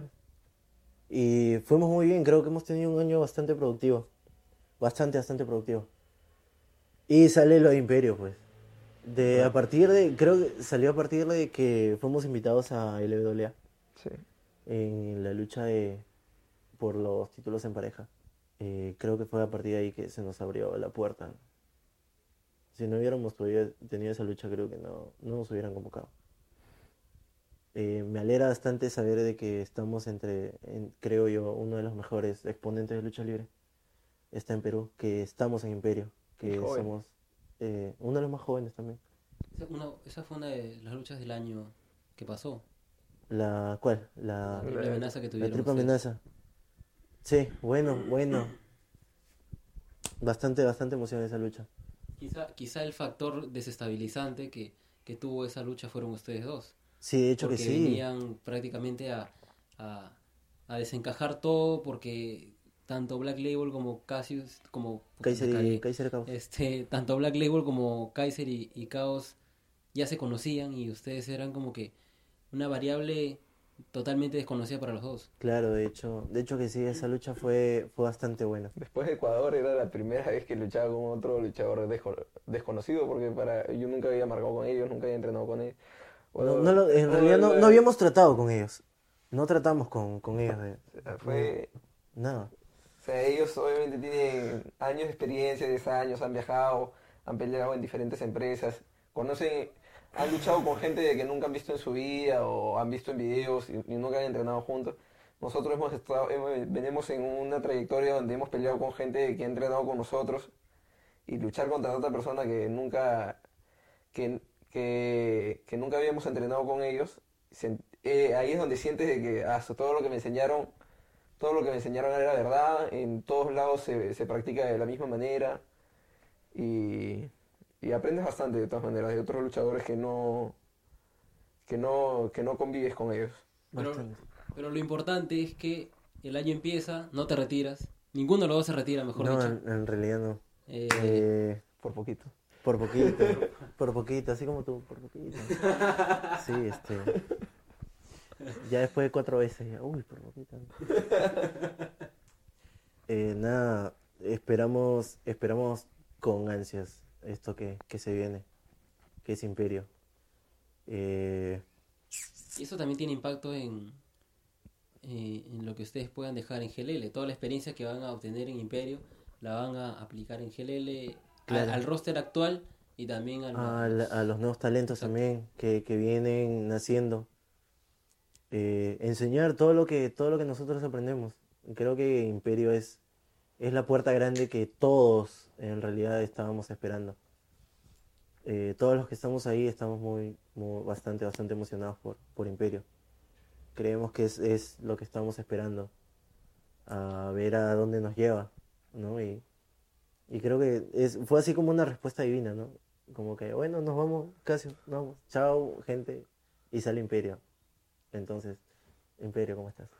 Y fuimos muy bien, creo que hemos tenido un año bastante productivo. Bastante, bastante productivo. Y sale lo de Imperio, pues. De a partir de, creo que salió a partir de que fuimos invitados a L W A Sí. en la lucha de por los títulos en pareja. Eh, creo que fue a partir de ahí que se nos abrió la puerta. Si no hubiéramos todavía tenido esa lucha, creo que no, no nos hubieran convocado. Eh, me alegra bastante saber de que estamos entre, en- creo yo, uno de los mejores exponentes de lucha libre. Está en Perú, que estamos en Imperio, que Y joven. somos eh, uno de los más jóvenes también. Esa, una- esa fue una de las luchas del año que pasó. La, ¿cuál? La La, triple amenaza que la tuvieron triple ustedes. amenaza. Sí, bueno, bueno. Bastante, bastante emoción esa lucha. Quizá, quizá el factor desestabilizante que, que tuvo esa lucha fueron ustedes dos. Sí, de hecho Porque que sí. venían prácticamente a, a, a desencajar todo porque tanto Black Label como Cassius, como Kaiser y, caí. Kaiser y Caos. este, tanto Black Label como Kaiser y, y Chaos ya se conocían y ustedes eran como que una variable totalmente desconocida para los dos. Claro, de hecho, de hecho que sí, esa lucha fue, fue bastante buena. Después de Ecuador era la primera vez que luchaba con otro luchador desco- desconocido porque para yo nunca había marcado con ellos, nunca había entrenado con ellos. No, no lo- en o realidad no, la- no habíamos tratado con ellos. No tratamos con, con ellos. de- Fue, Nada. o sea, ellos obviamente tienen años de experiencia, diez años, han viajado, han peleado en diferentes empresas, conocen, han luchado con gente de que nunca han visto en su vida o han visto en videos y, y nunca han entrenado juntos. Nosotros hemos estado, hemos- venimos en una trayectoria donde hemos peleado con gente que ha entrenado con nosotros y luchar contra otra persona que nunca, que, que, que nunca habíamos entrenado con ellos, se- eh, ahí es donde sientes de que hasta todo lo que me enseñaron todo lo que me enseñaron era verdad, en todos lados se, se practica de la misma manera y, y aprendes bastante de todas maneras de otros luchadores que no que no que no convives con ellos. Pero, Bastante. pero lo importante es que el año empieza, no te retiras, ninguno de los dos se retira, mejor No, dicho. en, en realidad no. Eh, Eh, Por poquito. por poquito, por poquito, así como tú, por poquito. Sí, este. Ya después de cuatro veces, ya, uy, por poquito. Eh, nada, esperamos, esperamos con ansias esto que, que se viene, que es Imperio. Eh, Y eso también tiene impacto en, eh, en lo que ustedes puedan dejar en G L L. Toda la experiencia que van a obtener en Imperio la van a aplicar en G L L Claro. al, al roster actual y también al, a, la- a los nuevos talentos Exacto. también que, que vienen naciendo. Eh, enseñar todo lo que todo lo que nosotros aprendemos Creo que Imperio es, es la puerta grande que todos en realidad estábamos esperando. Eh, todos los que estamos ahí estamos muy, muy bastante, bastante emocionados por, por Imperio. Creemos que es, es lo que estamos esperando, a ver a dónde nos lleva, ¿no? Y, y creo que es, fue así como una respuesta divina, ¿no? Como que, bueno, nos vamos, casi, nos vamos, chao, gente, y sale Imperio. Entonces, Imperio, ¿cómo estás?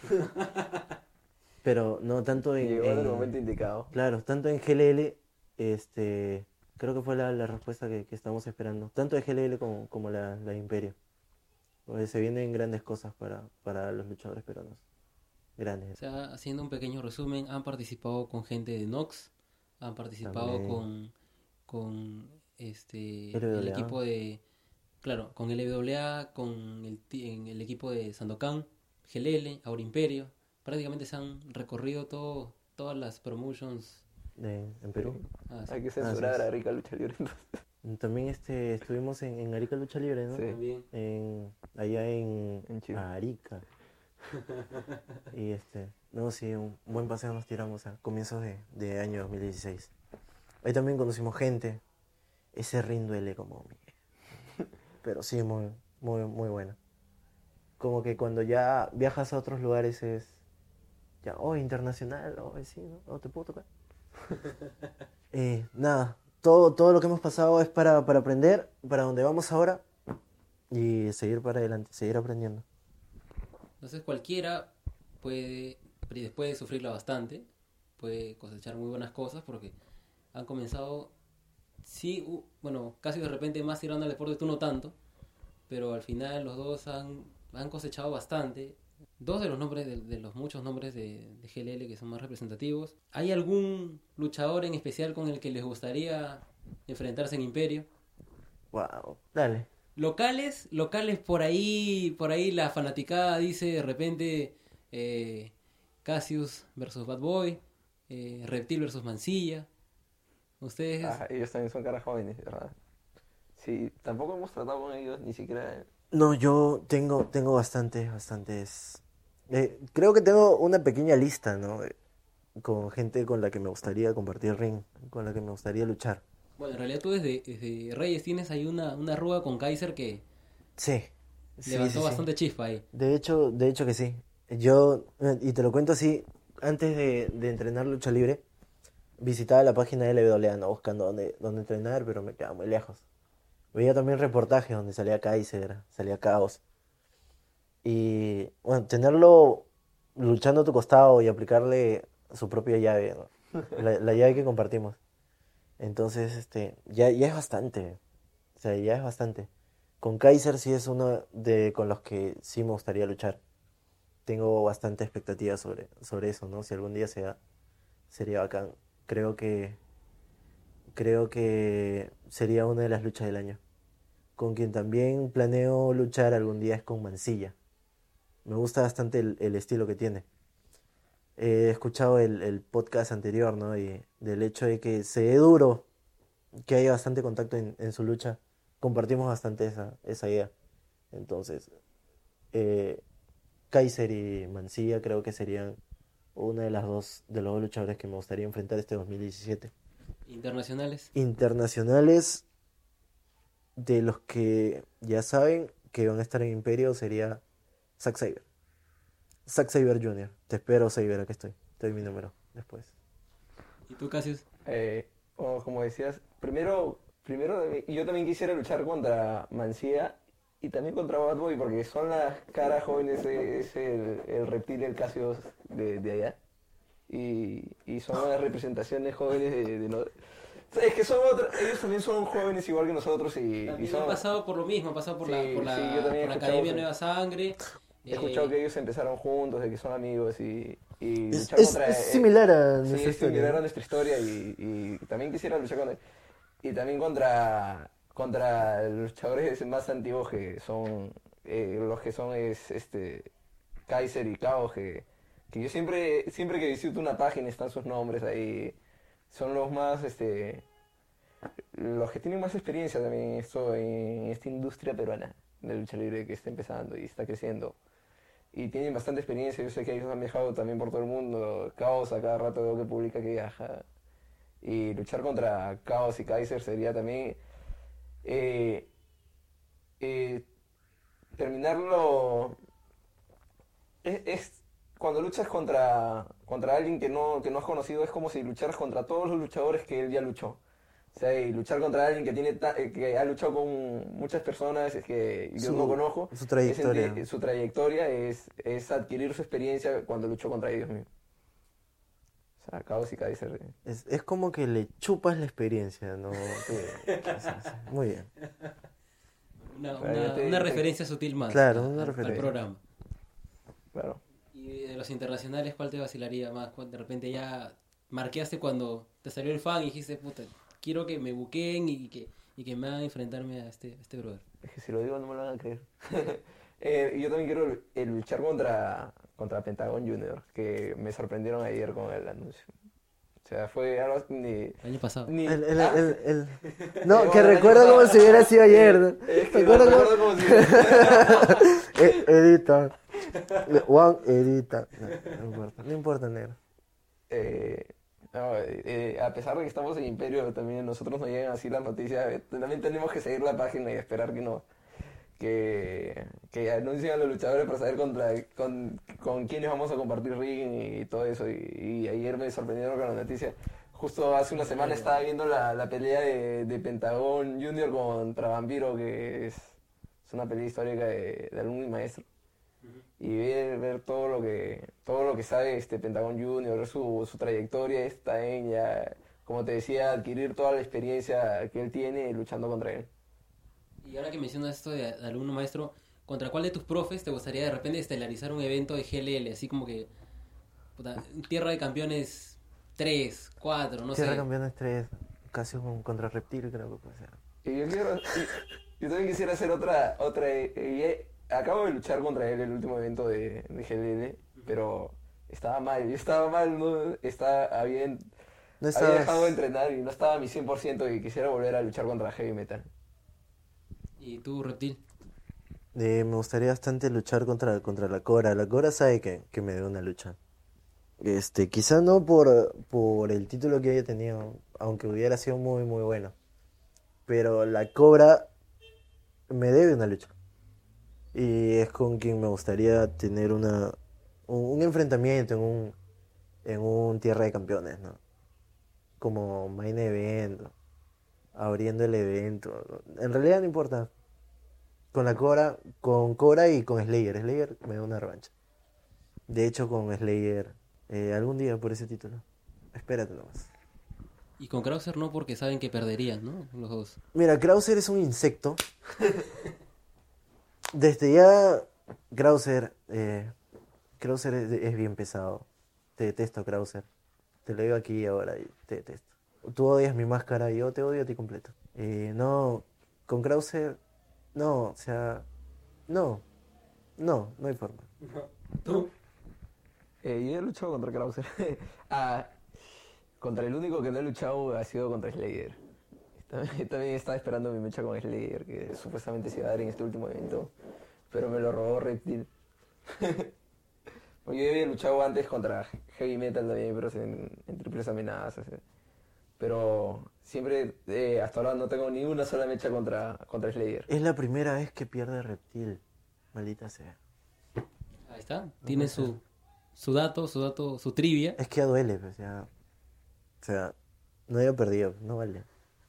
Pero no tanto en... Llegó en el en- momento indicado. Claro, tanto en G L L, este, creo que fue la, la respuesta que, que estamos esperando. Tanto de G L L como, como la, la de Imperio. Porque se vienen grandes cosas para, para los luchadores peruanos. O Grandes. sea, haciendo un pequeño resumen, han participado con gente de Nox, han participado También. con, con este L W A. el equipo de, claro, con L W A, con el, ti- en el equipo de Sandokan, G L L, ahora Imperio. Prácticamente se han recorrido todo, todas las promotions. De, en Perú. Ah, sí. Hay que Así censurar es. a Rica Lucha Libre entonces. También este, estuvimos en, en Arica Lucha Libre, ¿no? Sí. También. En, allá en, En Chile. Arica. Y este, no, sí, un buen paseo nos tiramos a comienzos de, de año dos mil dieciséis. Ahí también conocimos gente. Ese ring duele como Miguel. Pero sí, muy, muy, muy bueno. Como que cuando ya viajas a otros lugares es ya, oh, internacional, oh, sí, ¿no? Oh, te puedo tocar. Eh, nada, todo, todo lo que hemos pasado es para, para aprender, para donde vamos ahora y seguir para adelante, seguir aprendiendo. Entonces cualquiera puede, pri- después de sufrirla bastante, puede cosechar muy buenas cosas porque han comenzado, sí, u- bueno, casi de repente más tirando al deporte, tú no tanto, pero al final los dos han, han cosechado bastante. Dos de los nombres, de, de los muchos nombres de, de G L L que son más representativos. ¿Hay algún luchador en especial con el que les gustaría enfrentarse en Imperio? Wow, dale. Locales, locales por ahí, por ahí la fanaticada dice de repente eh, Cassius versus Bad Boy, eh, Reptil versus Mancilla. Ustedes, Ah, ellos también son caras jóvenes, ¿verdad? Sí, tampoco hemos tratado con ellos, ni siquiera... No, yo tengo, tengo bastantes, bastantes. Eh, creo que tengo una pequeña lista, ¿no? Eh, Con gente con la que me gustaría compartir ring, con la que me gustaría luchar. bueno, en realidad tú desde, desde Reyes tienes ahí una, una arruga con Kaiser que Sí, sí, levantó sí, sí. bastante chispa ahí. De hecho, de hecho que sí. Yo, eh, y te lo cuento así, antes de, de entrenar lucha libre, visitaba la página de L W A, ¿no? Buscando dónde, dónde entrenar, pero me quedaba muy lejos. Veía también reportajes donde salía Kaiser, salía Caos. Y bueno, tenerlo luchando a tu costado y aplicarle su propia llave, ¿no? La, la llave que compartimos. Entonces, este, ya, ya es bastante. O sea, ya es bastante. Con Kaiser sí es uno de con los que sí me gustaría luchar. Tengo bastante expectativa sobre, sobre eso, ¿no? Si algún día se da, sería bacán. Creo que, creo que sería una de las luchas del año. Con quien también planeo luchar algún día es con Mancilla. Me gusta bastante el, el estilo que tiene. He escuchado el, el podcast anterior, ¿no? Y del hecho de que se dé duro, que haya bastante contacto en, en su lucha. Compartimos bastante esa, esa idea. Entonces, eh, Kaiser y Mancilla creo que serían una de las dos, de los dos luchadores que me gustaría enfrentar este dos mil diecisiete. Internacionales. Internacionales, de los que ya saben que van a estar en Imperio, sería Zack Saber. Zack Saber junior Te espero, Saber, aquí estoy. Te doy mi número después. ¿Y tú, Cassius? Eh, o como decías, primero, primero yo también quisiera luchar contra Mancilla y también contra Bad Boy porque son las caras jóvenes, eh, es el, el reptil, el Cassius de, de allá. Y, y son las representaciones jóvenes de... de no- es que son otros, ellos también son jóvenes igual que nosotros y, y También son... han pasado por lo mismo, han pasado por Sí, la, por la, sí, yo también he por la escuchado Academia que- Nueva Sangre. He escuchado eh, que ellos empezaron juntos, de que son amigos y, y Es, luchar es- contra... es eh, similar a Sí, nuestra es historia, similar a ¿no? nuestra historia y, y también quisiera luchar con él. Y también contra, contra los luchadores más antiguos que son, eh, los que son es este Kaiser y Kao, que, que yo siempre, siempre que visito una página están sus nombres ahí. Son los más, este, los que tienen más experiencia también en esto, en esta industria peruana de lucha libre que está empezando y está creciendo. y tienen bastante experiencia. Yo sé que ellos han viajado también por todo el mundo. Caos a cada rato veo que publica que viaja. Y luchar contra Caos y Kaiser sería también eh, eh, terminarlo. Es, es cuando luchas contra, contra alguien que no, que no has conocido, es como si lucharas contra todos los luchadores que él ya luchó. O sea, y luchar contra alguien que tiene ta- eh, que ha luchado con muchas personas es que yo Su- no conozco. su trayectoria. Es ente- su trayectoria es, es adquirir su experiencia cuando luchó contra ellos mismos. O sea, Caos y Kaiser. eh. Es, es como que le chupas la experiencia, ¿no? Sí, sí, sí. Muy bien. Una, Claro, una- yo te- una te- referencia sutil más Claro, a- una al- al referencia. programa. Claro. Y de los internacionales, ¿cuál te vacilaría más? Cuando de repente ya marqueaste cuando te salió el fan y dijiste, puta, quiero que me buqueen y que, y que me hagan enfrentarme a este, a este brother. Es que si lo digo no me lo van a creer. Eh, y yo también quiero eh, luchar contra, contra Pentagon Junior, que me sorprendieron ayer con el anuncio. O sea, fue algo ni... El año pasado. ni El, el, ah, el, el- No, Eh, que bueno, recuerda el año como pasado- si hubiera sido ayer, ¿no? Es que lo Recuerda como- recuerdo como si... Eh, edita. Juan, edita. No, no importa, no importa, negro. Eh, no, eh, eh, a pesar de que estamos en Imperio, también nosotros nos llegan así las noticias. eh, También tenemos que seguir la página y esperar que no que, que anuncien a los luchadores para saber contra, con, con quiénes vamos a compartir ring y todo eso. Y, y ayer me sorprendieron con la noticia. Justo hace una semana estaba viendo la, la pelea de, de Pentagon Junior contra Vampiro, que es, es una pelea histórica de, de alumno y maestro. Y ver, ver todo lo que todo lo que sabe este Pentagon Junior, ver su, su trayectoria, está en ya, como te decía, adquirir toda la experiencia que él tiene luchando contra él. Y ahora que mencionas esto de, de alumno maestro, ¿contra cuál de tus profes te gustaría de repente estelarizar un evento de G L L? Así como que, puta, Tierra de Campeones tres, cuatro, no Tierra sé. Campeones tres, casi un contra Reptil, creo que puede ser. Y yo quiero, y- yo también quisiera hacer otra, otra, eh, eh, acabo de luchar contra él el último evento de, de G L L, pero estaba mal, yo estaba mal, no, estaba, había, No había estabas- dejado de entrenar y no estaba a mi cien por ciento y quisiera volver a luchar contra Heavy Metal. ¿Y tú, Reptil? Eh, me gustaría bastante luchar contra, contra la Cora. La Cora sabe que, que me debe una lucha. Este, quizá no por, por el título que haya tenido, aunque hubiera sido muy, muy bueno. Pero la Cobra me debe una lucha. Y es con quien me gustaría tener una, un, un enfrentamiento en un, en un Tierra de Campeones, ¿no? Como main event, abriendo el evento. En realidad no importa. Con la Cora, con Cora y con Slayer. Slayer me da una revancha. De hecho, con Slayer, eh, algún día por ese título. Espérate nomás. Y con Krauser no, porque saben que perderían, ¿no? Los dos. Mira, Krauser es un insecto. Desde ya, Krauser, eh, Krauser es, es bien pesado. Te detesto, Krauser. Te lo digo aquí ahora y te detesto. Tú odias mi máscara y yo te odio a ti completo. Eh, no, con Krauser, no, o sea, no, no, no hay forma. ¿Tú? Eh, yo he luchado contra Krauser. Ah, contra el único que no he luchado ha sido contra Slayer. También, también estaba esperando mi mecha con Slayer, que supuestamente se iba a dar en este último evento, pero me lo robó Reptil. Yo había luchado antes contra Heavy Metal también, pero en, en triples amenazas. eh. Pero siempre, eh, hasta ahora no tengo ni una sola mecha contra, contra Slayer. Es la primera vez que pierde Reptil, maldita sea. Ahí está. Tiene su, su dato, su dato, su trivia. Es que ya duele, pues ya. O sea, no haya perdido, no vale.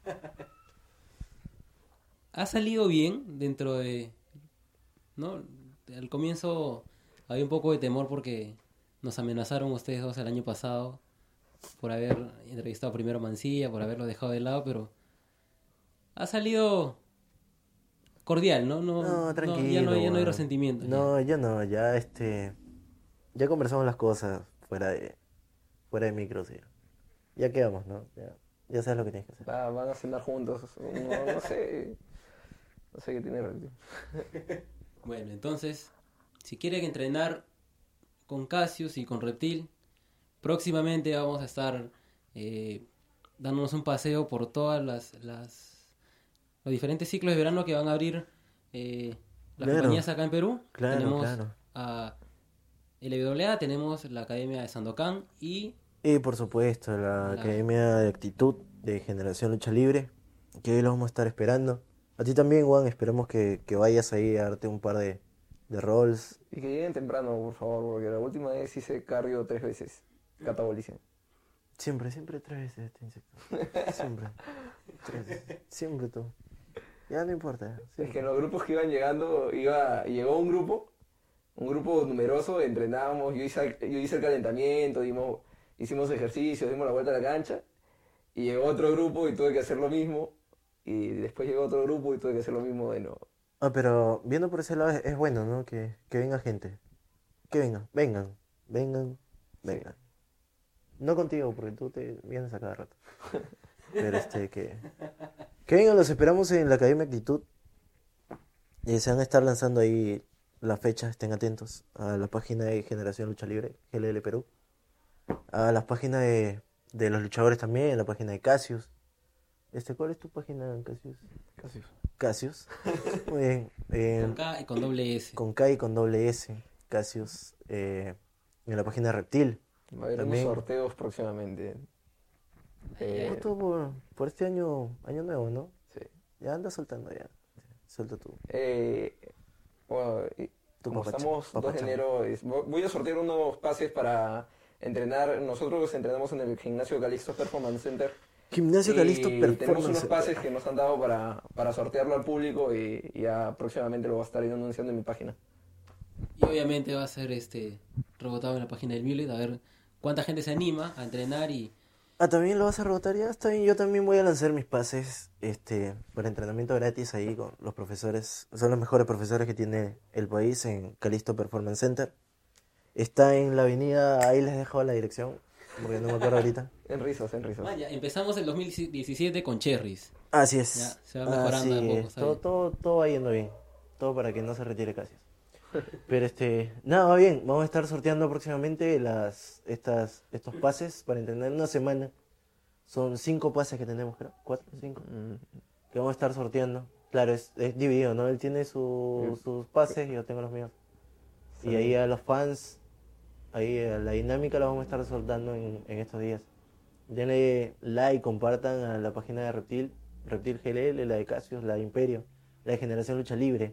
Ha salido bien dentro de... ¿No? Al comienzo había un poco de temor porque nos amenazaron ustedes dos el año pasado por haber entrevistado primero a Mancilla, por haberlo dejado de lado, pero ha salido cordial, ¿no? No, No, tranquilo. ya, no hay, ya no hay weón. resentimiento. ya. No, ya no, ya este. Ya conversamos las cosas fuera de. Fuera de micro, sí. Ya quedamos, ¿no? Ya, ya sabes lo que tienes que hacer. Va- van a cenar juntos, no, no sé. No sé qué tiene Reptil. Bueno, entonces, si quieren entrenar con Cassius y con Reptil, próximamente vamos a estar eh, dándonos un paseo por todas las, las los diferentes ciclos de verano que van a abrir eh, las Claro. compañías acá en Perú. Claro, Tenemos claro. a L W A tenemos la Academia de Sandokan y Y por supuesto, la La- Academia de Actitud de Generación Lucha Libre, que hoy lo vamos a estar esperando. A ti también, Juan, esperemos que, que vayas ahí a darte un par de, de roles. Y que lleguen temprano, por favor, porque la última vez hice cardio tres veces. Catabolicen. Siempre, siempre tres veces este insecto. Siempre. Tres veces. Siempre tú. Ya no importa. Es siempre. que en los grupos que iban llegando, iba, llegó un grupo, un grupo numeroso, entrenábamos, yo hice, yo hice el calentamiento, dimos, hicimos ejercicios, dimos la vuelta a la cancha, y llegó otro grupo y tuve que hacer lo mismo, y después llegó otro grupo y tuve que hacer lo mismo de nuevo. Ah, pero viendo por ese lado es, es bueno, ¿no? Que, que venga gente. Que vengan, vengan, vengan, vengan. No contigo, porque tú te vienes a cada rato. Pero este, que... Que vengan, los esperamos en la Academia Actitud. Y se van a estar lanzando ahí las fechas, estén atentos a la página de Generación Lucha Libre, G L L Perú. A las páginas de, de los luchadores también, la página de Cassius. Este, ¿cuál es tu página, Cassius? Casi. Cassius. Muy bien. Eh, con K y con doble S. con K y con doble S. Cassius. Eh, en la página de Reptil. Va a haber También. unos sorteos próximamente. Eh, Justo por, por este año, año nuevo, ¿no? sí. Ya anda soltando ya. Suelta tú. Eh, bueno, y Tu como papacha- estamos dos de papachán. enero, es- vo- voy a sortear unos pases para entrenar. Nosotros entrenamos en el gimnasio Calixto Performance Center. Gimnasio Calisto Y tenemos Performance. unos pases que nos han dado para, para sortearlo al público y, y ya próximamente lo voy a estar anunciando en mi página. Y obviamente va a ser este rebotado en la página del Violet, a ver cuánta gente se anima a entrenar y Ah, ¿también lo vas a rebotar ya? Está bien, yo también voy a lanzar mis pases este, para entrenamiento gratis ahí con los profesores. Son los mejores profesores que tiene el país en Calisto Performance Center. Está en la avenida, ahí les dejo la dirección, porque no me acuerdo ahorita. En risas, en risas. Vaya, empezamos el dos mil diecisiete con Cherries. Así es. Ya, se va mejorando Así de a poco, es. está Todo, bien. todo, todo va yendo bien. Todo para que no se retire Cassius. Pero este, nada, va bien. Vamos a estar sorteando próximamente las, estas, estos pases para entrenar en una semana. Son cinco pases que tenemos, creo. Cuatro, cinco. Mm, Que vamos a estar sorteando. Claro, es, es dividido, ¿no? Él tiene su- Sí. sus pases y yo tengo los míos. Sí. Y ahí a los fans, ahí a la dinámica la vamos a estar soltando en, en estos días. Denle like, compartan a la página de Reptil, Reptil G L L, la de Cassius, la de Imperio, la de Generación Lucha Libre.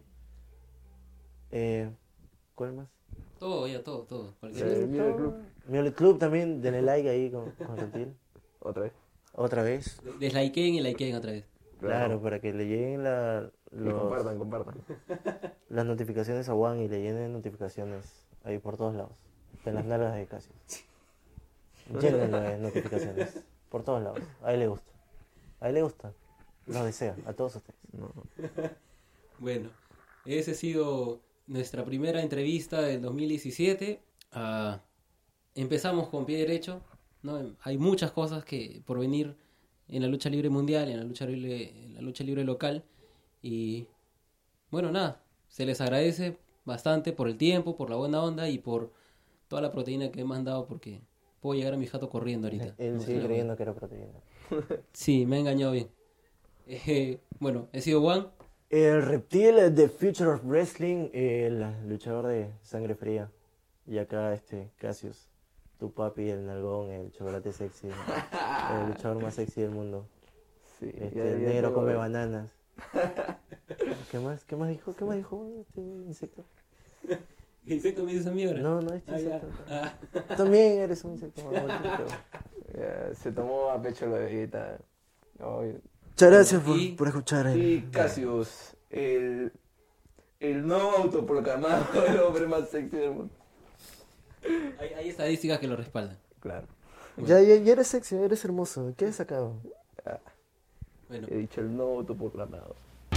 Eh, ¿Cuál más? Todo, ya, todo, todo. Cualquier- Sí. Violet Club. Violet Club también, denle like ahí con, con Reptil. Otra vez. Otra vez. Deslikeen y likeen otra vez. Claro, para que le lleguen la, Y los- compartan, compartan. las notificaciones a Juan y le llenen notificaciones ahí por todos lados. En las nalgas de Cassius. Llénenlo de notificaciones. Por todos lados. A él le gusta. A él le gusta. Lo desea. A todos ustedes. No. Bueno, esa ha sido nuestra primera entrevista del dos mil diecisiete. Ah, empezamos con pie derecho, ¿no? Hay muchas cosas que por venir en la lucha libre mundial, en la lucha libre, en la lucha libre local. Y bueno, nada, se les agradece bastante por el tiempo, por la buena onda y por toda la proteína que me han dado porque puedo llegar a mi jato corriendo ahorita. Él No, sigue no. creyendo que era proteína. Sí, me ha engañado bien. Eh, bueno, he sido Juan. El reptil de Future of Wrestling, el luchador de sangre fría. Y acá este Cassius, tu papi, el nalgón, el chocolate sexy, el luchador más sexy del mundo. Sí, Este, ya- el ya negro tengo- come bananas. ¿Qué más? ¿Qué más dijo? ¿Qué más dijo este insecto? ¿Qué insecto me dices a mí ahora? No, no este Ah, ya. insecto. Ah. También eres un insecto. mamón, pero- ya se tomó a pecho la bebida. Ay. Muchas gracias por, Y- por escuchar. el- Y Cassius, el, el no autoproclamado el hombre más sexy del mundo. Hay, hay estadísticas que lo respaldan. Claro, Ya, ya, ya eres sexy, eres hermoso. ¿Qué has sacado? Bueno, he dicho el no autoproclamado.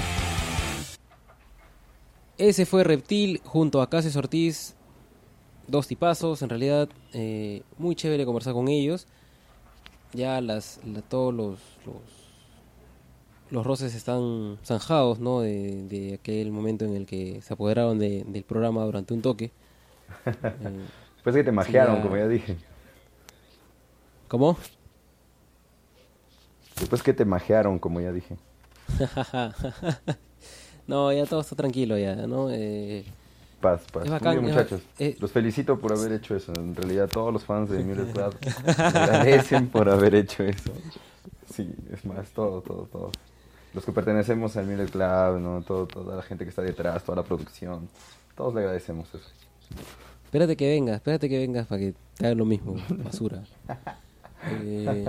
ese fue Reptil junto a Cassius Ortiz. Dos tipazos, en realidad, eh, muy chévere conversar con ellos. Ya las, la- todos los, los, los roces están zanjados, ¿no? De, de aquel momento en el que se apoderaron de- del programa durante un toque. Eh, Después que te majearon, ya. como ya dije. ¿Cómo? Después que te majearon, como ya dije. No, ya todo está tranquilo ya, ¿no? Eh, Paz, paz. Es Muy bacán, bien, es muchachos. ba- eh. Los felicito por haber hecho eso. En realidad, todos los fans de Mulet Club le agradecen por haber hecho eso. Sí, es más, todo, todo, todo. Los que pertenecemos al Mulet Club, ¿no? Todo, toda la gente que está detrás, toda la producción. Todos le agradecemos eso. Espérate que vengas, espérate que vengas para que te hagan lo mismo, basura. Eh,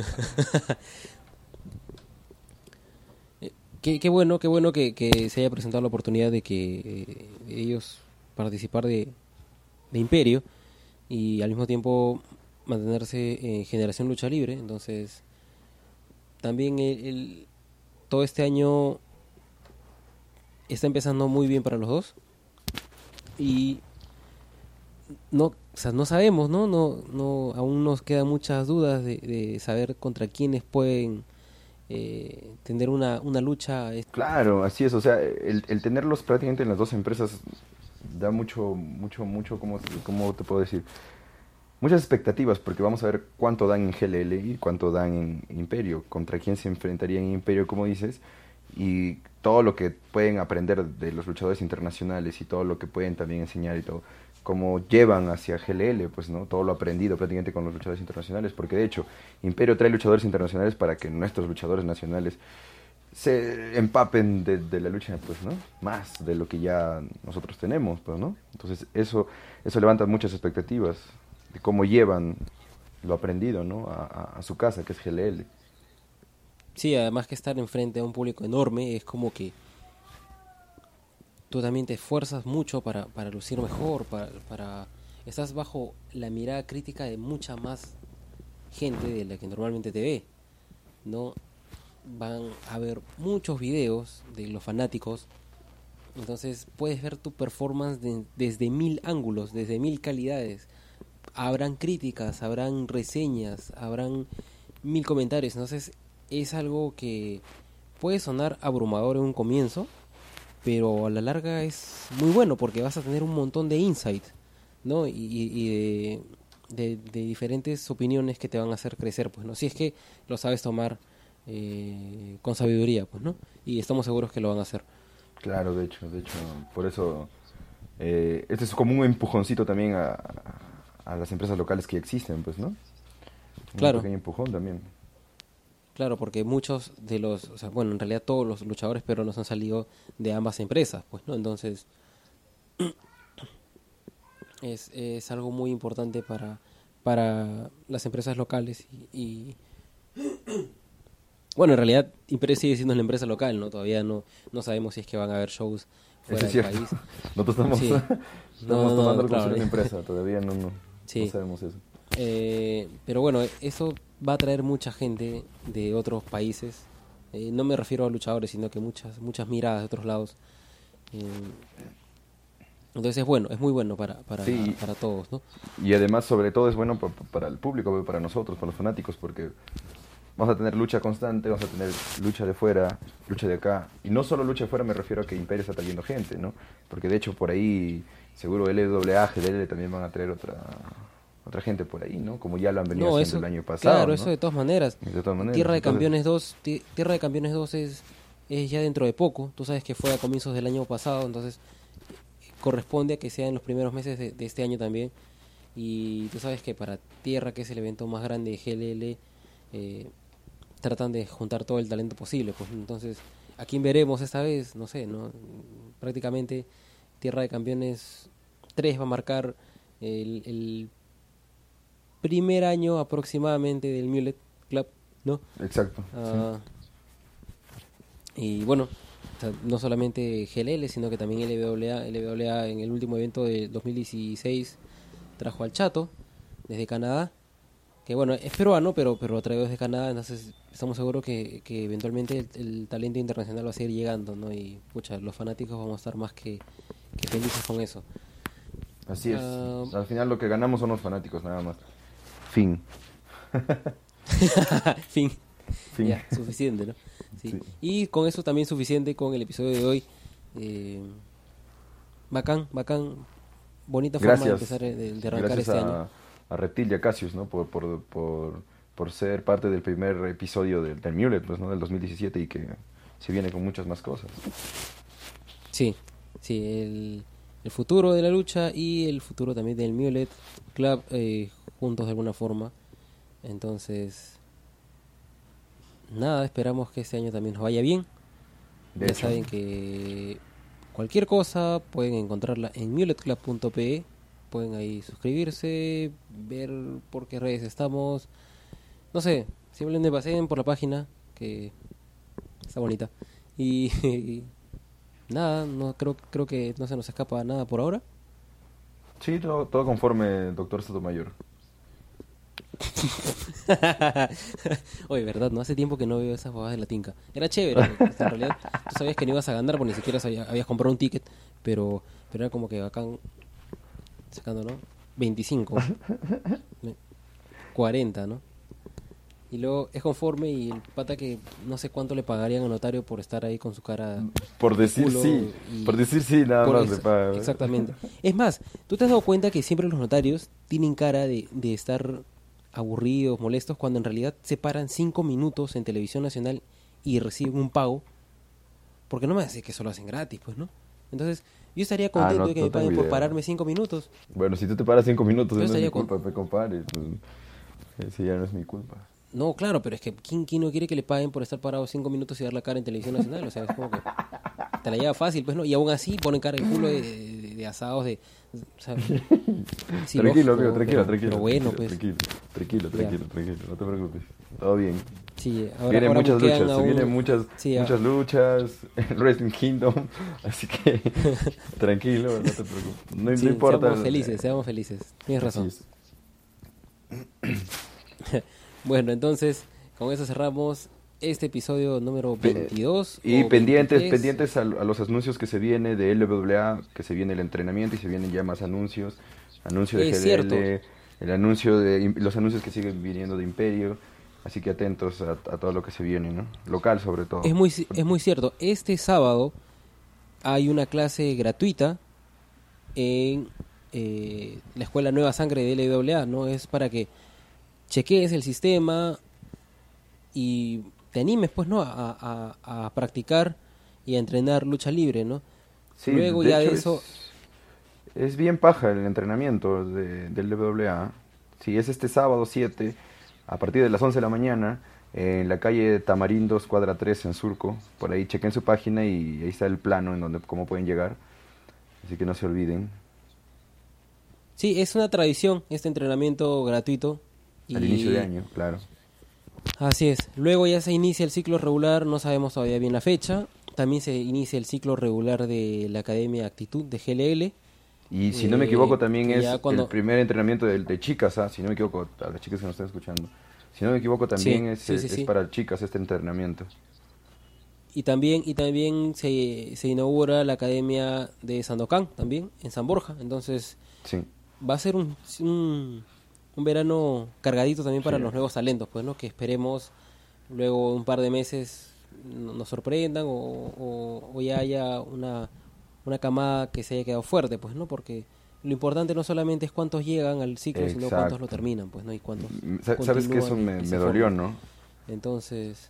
eh, qué, qué bueno, qué bueno que, que se haya presentado la oportunidad de que eh, ellos participar de, de Imperio y al mismo tiempo mantenerse en Generación Lucha Libre. Entonces, también el, el- todo este año está empezando muy bien para los dos y no, o sea, no sabemos, ¿no? No, no, aún nos quedan muchas dudas de, de saber contra quiénes pueden eh, tener una, una lucha. es- Claro, así es. O sea, el, el tenerlos prácticamente en las dos empresas da mucho, mucho, mucho, ¿cómo, cómo te puedo decir? Muchas expectativas, porque vamos a ver cuánto dan en G L L y cuánto dan en Imperio, contra quién se enfrentaría en Imperio, como dices, y todo lo que pueden aprender de los luchadores internacionales y todo lo que pueden también enseñar y todo, cómo llevan hacia G L L, pues, ¿no? Todo lo aprendido prácticamente con los luchadores internacionales, porque de hecho, Imperio trae luchadores internacionales para que nuestros luchadores nacionales se empapen de, de la lucha, pues, ¿no? Más de lo que ya nosotros tenemos, pues, ¿no? Entonces, eso, eso levanta muchas expectativas de cómo llevan lo aprendido, ¿no? A, a- a su casa, que es G L L. Sí, además que estar enfrente a un público enorme es como que tú también te esfuerzas mucho para, para lucir mejor, para, para estás bajo la mirada crítica de mucha más gente de la que normalmente te ve, ¿no? Van a ver muchos videos de los fanáticos, entonces puedes ver tu performance de- desde mil ángulos, desde mil calidades. Habrán críticas, habrán reseñas, habrán mil comentarios, entonces es algo que puede sonar abrumador en un comienzo, pero a la larga es muy bueno porque vas a tener un montón de insight, ¿no? Y, y- y de, de- de diferentes opiniones que te van a hacer crecer, pues, ¿no? Si es que lo sabes tomar eh, con sabiduría, pues, ¿no? Y estamos seguros que lo van a hacer. Claro, de hecho, de hecho, por eso eh, este es como un empujoncito también a, a las empresas locales que ya existen, pues, ¿no? Un Claro. pequeño empujón también. Claro, porque muchos de los, o sea, bueno, en realidad todos los luchadores peruanos han salido de ambas empresas, pues, ¿no? Entonces, es, es algo muy importante para, para las empresas locales y, y- bueno, en realidad Imperio sigue siendo una empresa local, ¿no? Todavía no, no sabemos si es que van a haber shows fuera Eso es del cierto. país. Nosotros estamos, Sí. estamos No, no, tomándolo como claro, si fuera una eh. empresa, todavía no, no, Sí. no sabemos eso. Eh, pero bueno, eso va a traer mucha gente de otros países. Eh, no me refiero a luchadores, sino que muchas muchas miradas de otros lados. Eh, entonces es bueno, es muy bueno para para, Sí. para todos, ¿no? Y además, sobre todo, es bueno pa- pa- para el público, para nosotros, para los fanáticos, porque vamos a tener lucha constante, vamos a tener lucha de fuera, lucha de acá. Y no solo lucha de fuera, me refiero a que Imperio está trayendo gente, ¿no? Porque de hecho por ahí, seguro L W A, G L L también van a traer otra otra gente por ahí, ¿no? Como ya lo han venido No, haciendo eso, el año pasado, claro, ¿no? eso de todas maneras. De todas maneras, Tierra de entonces- Campeones dos, Ti- Tierra de Campeones dos es, es ya dentro de poco. Tú sabes que fue a comienzos del año pasado, entonces corresponde a que sea en los primeros meses de, de este año también. Y tú sabes que para Tierra, que es el evento más grande de G L L, eh, tratan de juntar todo el talento posible. Pues entonces, ¿a quién veremos esta vez? No sé, ¿no? Prácticamente Tierra de Campeones tres va a marcar el, el primer año aproximadamente del Mulet Club, ¿no? Exacto. Ah, y bueno, o sea, no solamente G L L, sino que también L W A. L W A en el último evento de dos mil dieciséis trajo al Chato desde Canadá, que bueno, es peruano, pero pero lo trajo desde Canadá, entonces estamos seguros que, que eventualmente el, el talento internacional va a seguir llegando, ¿no? Y pucha, los fanáticos vamos a estar más que, que felices con eso. Así es. Ah. Al final lo que ganamos son los fanáticos, nada más. Fin. fin. Fin. Ya, suficiente, ¿no? Sí. Sí. Y con eso también suficiente con el episodio de hoy. Eh, bacán, bacán. Bonita forma de Gracias. empezar, eh, de, de arrancar Gracias este a, año. a Reptil y a Cassius, ¿no? Por, por, por, por ser parte del primer episodio del, del Mulet, pues, ¿no? Del dos mil diecisiete y que se viene con muchas más cosas. Sí, sí, el, el futuro de la lucha y el futuro también del Mulet Club eh, juntos de alguna forma. Entonces, nada, esperamos que este año también nos vaya bien. De Ya hecho. saben que cualquier cosa pueden encontrarla en mulet club punto pe. Pueden ahí suscribirse, ver por qué redes estamos. No sé, simplemente pasen por la página, que está bonita. Y, y nada, no creo creo que no se nos escapa nada por ahora. Sí, todo, todo conforme, doctor Sotomayor. Oye, verdad, no hace tiempo que no veo esas bobadas de la tinca. Era chévere, o sea, en realidad tú sabías que no ibas a ganar porque ni siquiera sabía- habías comprado un ticket, pero pero era como que bacán sacando, ¿no? veinticinco, ¿no? cuarenta, ¿no? Y luego es conforme y el pata que no sé cuánto le pagarían al notario por estar ahí con su cara. Por decir culo sí, y- por decir sí, nada por más ex- le paga. Exactamente. Es más, ¿tú te has dado cuenta que siempre los notarios tienen cara de, de estar aburridos, molestos, cuando en realidad se paran cinco minutos en televisión nacional y reciben un pago? Porque no me hace que eso lo hacen gratis, pues, ¿no? Entonces, yo estaría contento no- de que no me tengo paguen por idea. pararme cinco minutos. Bueno, si tú te paras cinco minutos, Yo no es mi estaría con- culpa, pe, compadre. Pues, ese ya no es mi culpa. No, claro, pero es que ¿quién, quién no quiere que le paguen por estar parado cinco minutos y dar la cara en televisión nacional? O sea, es como que te la lleva fácil, pues, ¿no? Y aún así ponen cara de culo de, de- de asados, de... o sea, sí, tranquilo, lógico, amigo, tranquilo, pero- tranquilo. Pero bueno, tranquilo, pues, Tranquilo, tranquilo, Ya. tranquilo, tranquilo, no te preocupes. Todo bien. sí, ahora, Vienen ahora muchas buquean luchas, a se un- vienen muchas, sí, a- muchas luchas, el Wrestling Kingdom, así que tranquilo, no te preocupes. No, sí, no importa. seamos felices, seamos felices. Tienes razón. Así es. Bueno, entonces, con eso cerramos este episodio número Pe- veintidós. Y o pendientes, veintitrés. pendientes a, a los anuncios que se viene de L W A, que se viene el entrenamiento y se vienen ya más anuncios, anuncio de Es G D L, cierto. el anuncio de los anuncios que siguen viniendo de Imperio, así que atentos a, a todo lo que se viene, ¿no? Local sobre todo. Es muy, ci- es muy cierto. Este sábado hay una clase gratuita en eh, la Escuela Nueva Sangre de L W A, ¿no? Es para que chequees el sistema y te animes, pues, ¿no? A, a- a practicar y a entrenar lucha libre, ¿no? Sí, Luego ya hecho de eso... Es, es bien paja el entrenamiento de, del L W A. Sí, es este sábado siete, a partir de las once de la mañana, en la calle Tamarindos, cuadra tres, en Surco. Por ahí chequen su página y ahí está el plano en donde cómo pueden llegar. Así que no se olviden. Sí, es una tradición este entrenamiento gratuito. Al y- inicio de año, claro. Así es. Luego ya se inicia el ciclo regular, no sabemos todavía bien la fecha. También se inicia el ciclo regular de la Academia Actitud de G L L. Y si no me Eh, equivoco también que es ya cuando- el primer entrenamiento de, de chicas, ¿ah? Si no me equivoco, a las chicas que nos están escuchando. Si no me equivoco también Sí, es, sí, sí, es sí. para chicas este entrenamiento. Y también y también se, se inaugura la Academia de Sandokan, también, en San Borja. Entonces Sí. va a ser un, un, un verano cargadito también para Sí. los nuevos talentos, pues, ¿no? Que esperemos luego un par de meses no- nos sorprendan o, o, o ya haya una, una camada que se haya quedado fuerte, pues, ¿no? Porque lo importante no solamente es cuántos llegan al ciclo, sino Exacto. cuántos lo terminan, pues, ¿no? Y cuántos Mm, sa- ¿Sabes que eso continúan me, y se me dolió, forman. no? Entonces...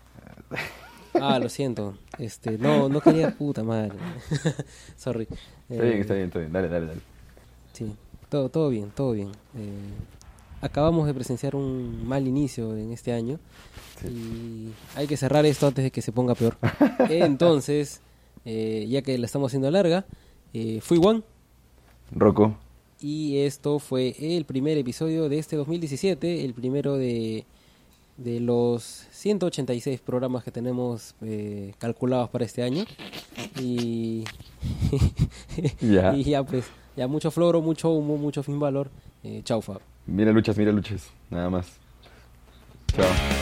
Ah, lo siento. Este, no, no quería puta madre. Sorry. Está Eh, bien, está bien, está bien. Dale, dale, dale. Sí, todo, todo bien, todo bien. Eh, acabamos de presenciar un mal inicio en este año Sí. y hay que cerrar esto antes de que se ponga peor. Entonces, eh, ya que la estamos haciendo larga, eh, fui Juan Rocco. y esto fue el primer episodio de este dos mil diecisiete, el primero de, de los ciento ochenta y seis programas que tenemos eh, calculados para este año. Y, Ya. y ya pues, ya mucho floro, mucho humo, mucho fin valor. Eh, chau, Fab. Mira luchas, mira luchas. Nada más. Chao.